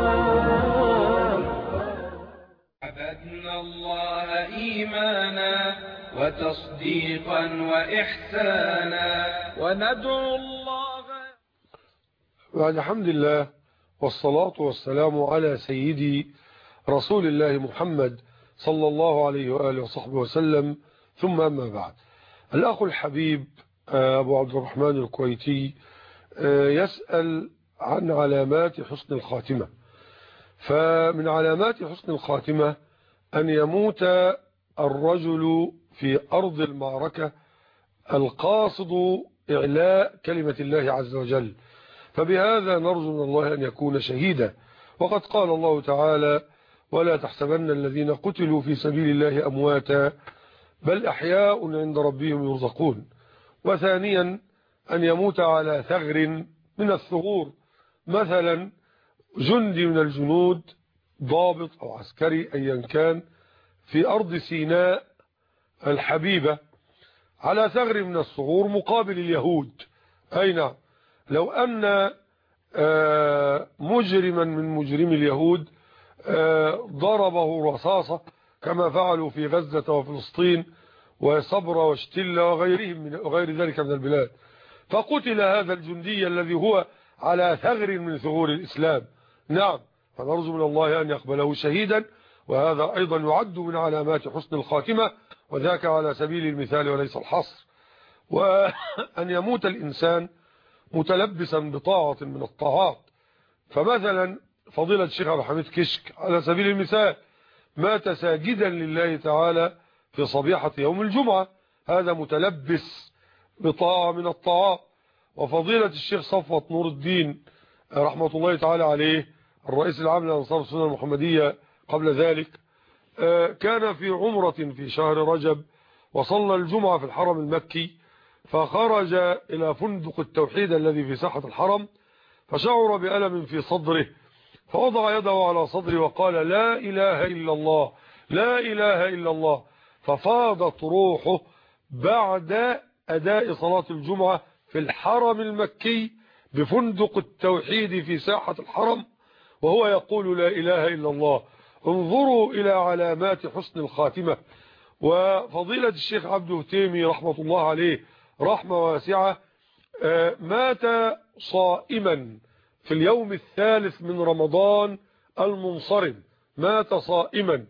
عبدنا الله إيمانا وتصديقا وإحسانا وندعو الله. بعد حمد الله والصلاة والسلام على سيدي رسول الله محمد صلى الله عليه وآله وصحبه وسلم، ثم أما بعد. الأخ الحبيب أبو عبد الرحمن الكويتي يسأل عن علامات حسن الخاتمة. فمن علامات حسن الخاتمة أن يموت الرجل في أرض المعركة القاصد إعلاء كلمة الله عز وجل، فبهذا نرجو من الله أن يكون شهيدا. وقد قال الله تعالى: ولا تحسبن الذين قتلوا في سبيل الله أمواتا بل أحياء عند ربهم يرزقون. وثانيا أن يموت على ثغر من الثغور، مثلا جندي من الجنود، ضابط أو عسكري أيا كان، في أرض سيناء الحبيبة على ثغر من الثغور مقابل اليهود. أين لو أن مجرما من مجرمي اليهود ضربه رصاصة كما فعلوا في غزة وفلسطين وصبرا واشتلة وغير ذلك من البلاد. فقتل هذا الجندي الذي هو على ثغر من ثغور الإسلام. نعم، فنرجو من الله أن يقبله شهيدا، وهذا أيضا يعد من علامات حسن الخاتمة، وذاك على سبيل المثال وليس الحصر. وأن يموت الإنسان متلبسا بطاعة من الطاعات. فمثلا فضيلة الشيخ عبد الحميد كشك على سبيل المثال مات ساجدا لله تعالى في صبيحة يوم الجمعة، هذا متلبس بطاعة من الطاعات. وفضيلة الشيخ صفوت نور الدين رحمة الله تعالى عليه الرئيس العام لأنصار السنة المحمدية قبل ذلك كان في عمرة في شهر رجب وصلى الجمعة في الحرم المكي، فخرج إلى فندق التوحيد الذي في ساحة الحرم، فشعر بألم في صدره، فوضع يده على صدره وقال لا إله إلا الله لا إله إلا الله، ففاضت روحه بعد أداء صلاة الجمعة في الحرم المكي بفندق التوحيد في ساحة الحرم وهو يقول لا إله إلا الله. انظروا إلى علامات حسن الخاتمة. وفضيلة الشيخ عبد الهتيمي رحمة الله عليه رحمة واسعة مات صائما في اليوم الثالث من رمضان المنصرم، مات صائما،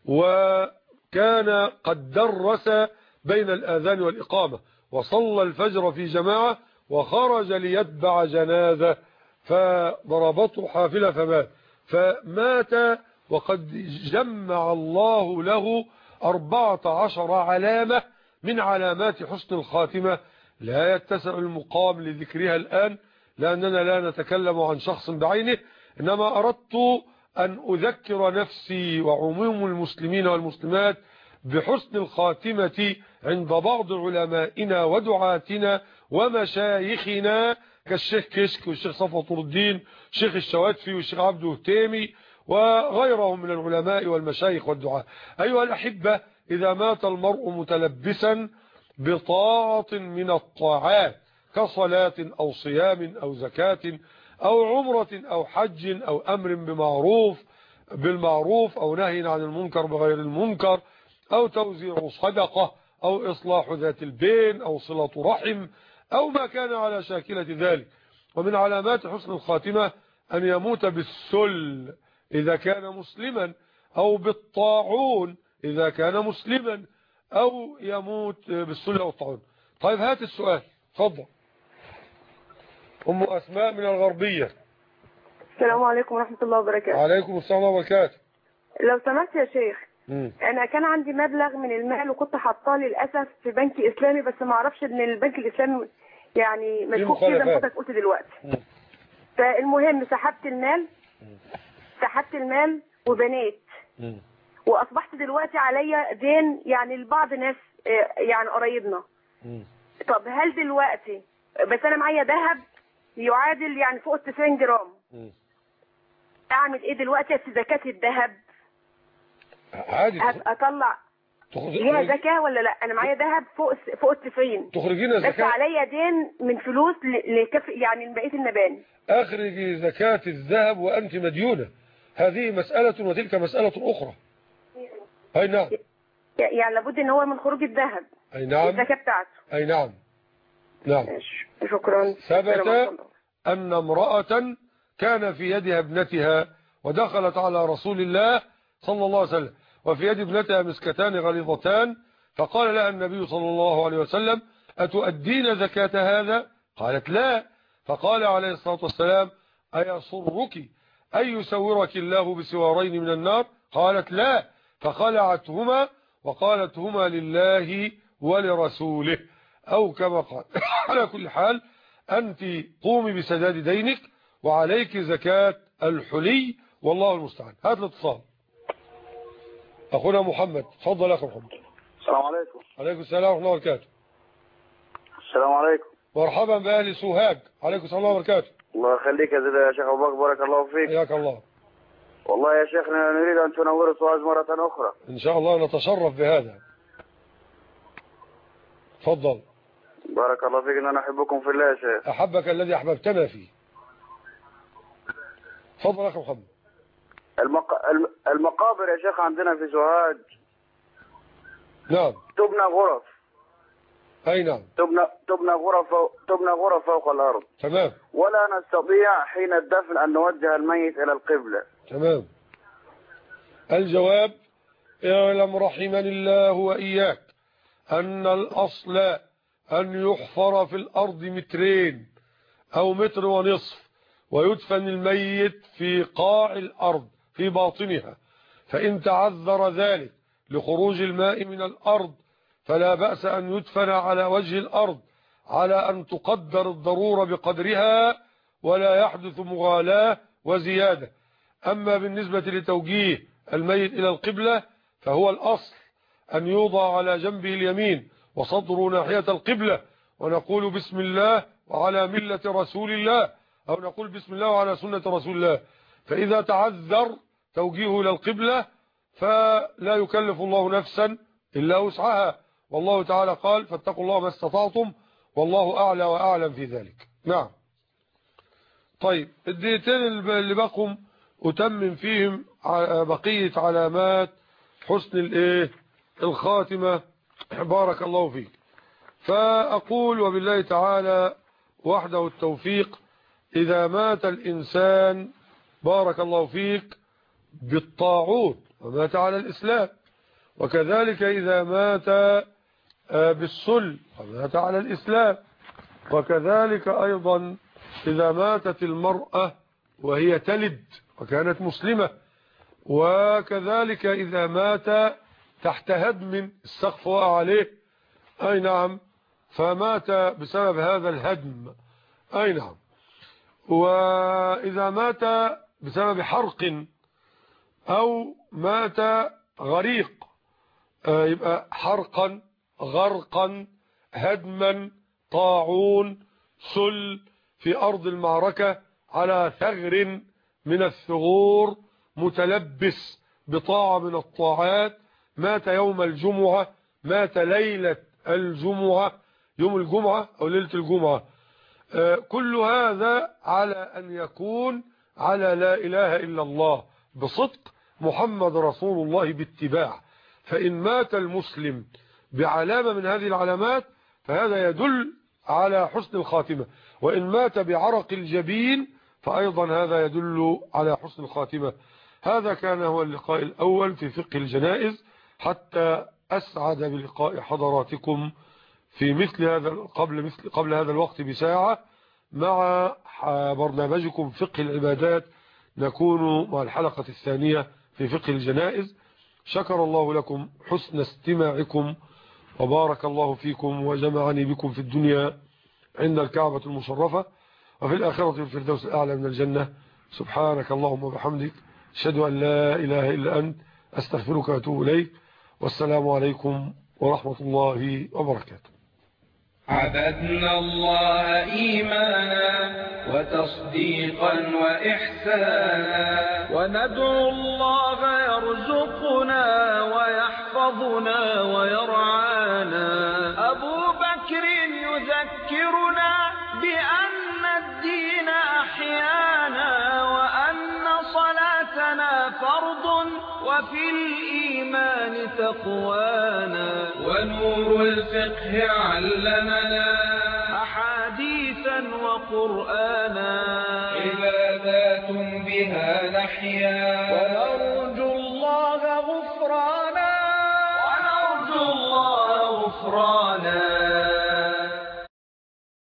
وكان قد درس بين الآذان والإقامة وصلى الفجر في جماعة وخرج ليتبع جنازة فضربته حافلة فمات وقد جمع الله له 14 علامة من علامات حسن الخاتمة لا يتسع المقام لذكرها الآن لأننا لا نتكلم عن شخص بعينه، إنما أردت أن أذكر نفسي وعموم المسلمين والمسلمات بحسن الخاتمة عند بعض علمائنا ودعاتنا ومشايخنا كالشيخ كشك والشيخ صفوت نور الدين الشيخ الشواتفي والشيخ عبد الهتيمي وغيرهم من العلماء والمشايخ والدعاء. أيها الأحبة، إذا مات المرء متلبسا بطاعة من الطاعات كصلاة أو صيام أو زكاة أو عمرة أو حج أو أمر بالمعروف أو نهي عن المنكر بغير المنكر أو توزيع صدقة أو إصلاح ذات البين أو صلة رحم أو ما كان على شاكلة ذلك. ومن علامات حسن الخاتمة أن يموت بالسل إذا كان مسلما أو بالطاعون إذا كان مسلما أو يموت بالسل أو الطاعون. طيب هات السؤال، تفضل. أم أسماء من الغربية. السلام عليكم ورحمة الله وبركاته. وعليكم السلام وبركاته. لو سمحت يا شيخ، أنا كان عندي مبلغ من المال وكنت حاطاه للأسف في بنك إسلامي، بس ما أعرفش إن البنك الإسلامي يعني مشكوك فيه زي ما حضرتك قلت دلوقتي. فالمهم سحبت المال وبنيت، وأصبحت دلوقتي عليا دين يعني لبعض ناس يعني قرايبنا. طب هل دلوقتي بس أنا معايا ذهب يعادل يعني فوق 90 جرام، أعمل إيه دلوقتي في زكاة الذهب؟ عادي اطلع ليها زكاه ولا لا؟ انا معايا ذهب فوق 90 تخرجينا زكاه، بس عليا دين من فلوس يعني بقيه المباني. اخرجي زكاه الذهب وانت مديونه، هذه مساله وتلك مساله اخرى. اي نعم، يعني لابد ان هو من خروج الذهب. اي نعم، الزكاه بتاعته. اي نعم. شكرا. ثبت ان امراه كان في يدها ابنتها ودخلت على رسول الله صلى الله عليه وسلم وفي يد ابنتها مسكتان غليظتان، فقال لها النبي صلى الله عليه وسلم أتؤدين زكاة هذا؟ قالت لا، فقال عليه الصلاة والسلام أيسرك أن يسورك الله بسوارين من النار؟ قالت لا، فخلعتهما وقالت هما لله ولرسوله أو كما قال. على كل حال أنت قومي بسداد دينك وعليك زكاة الحلي والله المستعان. هات الاتصال. أخونا محمد، تفضل يا أخو محمد. السلام عليكم. عليكم السلام ورحمة الله وبركاته. السلام عليكم. مرحبا بأهل سوهاج. عليكم السلام ورحمة الله وبركاته. الله يخليك يا شيخ أبو بكر، بارك الله فيك. حياك الله. والله يا شيخنا نريد أن تنور سوهاج مرة أخرى. إن شاء الله نتشرف بهذا. تفضل. بارك الله فيك، أنا أحبكم في الله يا شيخ. أحبك الذي أحببتنا فيه. تفضل يا أخو محمد. المقابر يا شيخ عندنا في سوهاج نعم تبنى غرف. أي نعم تبنى غرف فوق الأرض. تمام. ولا نستطيع حين الدفن أن نوجه الميت إلى القبلة. تمام. الجواب: اعلم رحمني الله وإياك أن الأصل أن يحفر في الأرض 2 متر أو 1.5 متر ويدفن الميت في قاع الأرض في باطنها، فإن تعذر ذلك لخروج الماء من الأرض فلا بأس أن يدفن على وجه الأرض على أن تقدر الضرورة بقدرها ولا يحدث مغالاة وزيادة. أما بالنسبة لتوجيه الميت إلى القبلة فهو الأصل أن يوضع على جنبه اليمين وصدره ناحية القبلة، ونقول بسم الله وعلى ملة رسول الله، أو نقول بسم الله وعلى سنة رسول الله. فإذا تعذر توجيهه إلى القبلة فلا يكلف الله نفسا إلا وسعها، والله تعالى قال: فاتقوا الله ما استطعتم والله أعلى وأعلم في ذلك. نعم. طيب، الدقيقتين اللي بقوا أتمم فيهم بقية علامات حسن الخاتمة. بارك الله فيك. فأقول وبالله تعالى وحده التوفيق: إذا مات الإنسان بارك الله فيك بالطاعون ومات على الإسلام، وكذلك إذا مات بالسل ومات على الإسلام، وكذلك أيضا إذا ماتت المرأة وهي تلد وكانت مسلمة، وكذلك إذا مات تحت هدم السقف وقع عليه، أي نعم، فمات بسبب هذا الهدم، أي نعم، وإذا مات بسبب حرق أو مات غريق يبقى حرقا، غرقا، هدما، طاعون، سل في أرض المعركة على ثغر من الثغور متلبس بطاعة من الطاعات، مات يوم الجمعة، مات ليلة الجمعة، يوم الجمعة أو ليلة الجمعة، كل هذا على أن يكون على لا إله إلا الله بصدق، محمد رسول الله باتباع. فإن مات المسلم بعلامة من هذه العلامات فهذا يدل على حسن الخاتمة، وإن مات بعرق الجبين فأيضا هذا يدل على حسن الخاتمة. هذا كان هو اللقاء الأول في فقه الجنائز، حتى أسعد بلقاء حضراتكم في مثل هذا قبل هذا الوقت بساعة مع برنامجكم فقه العبادات، نكون مع الحلقة الثانية في فقه الجنائز. شكر الله لكم حسن استماعكم وبارك الله فيكم وجمعني بكم في الدنيا عند الكعبة المشرفة، وفي الآخرة في الفردوس الأعلى من الجنة. سبحانك اللهم وبحمدك، أشهد أن لا إله إلا أنت، أستغفرك وأتوب إليك، والسلام عليكم ورحمة الله وبركاته. عبدنا الله إيمانا وتصديقا وإحسانا، وندعو الله يرزقنا ويحفظنا ويرعانا. أبو بكر يذكرنا بأن الدين أحيانا، وأن صلاتنا فرض وفي الإيمان تقوانا، ونور الفقه علمنا أحاديثا وقرآنا، عبادات بها نحيا ونرجو الله غفرانا،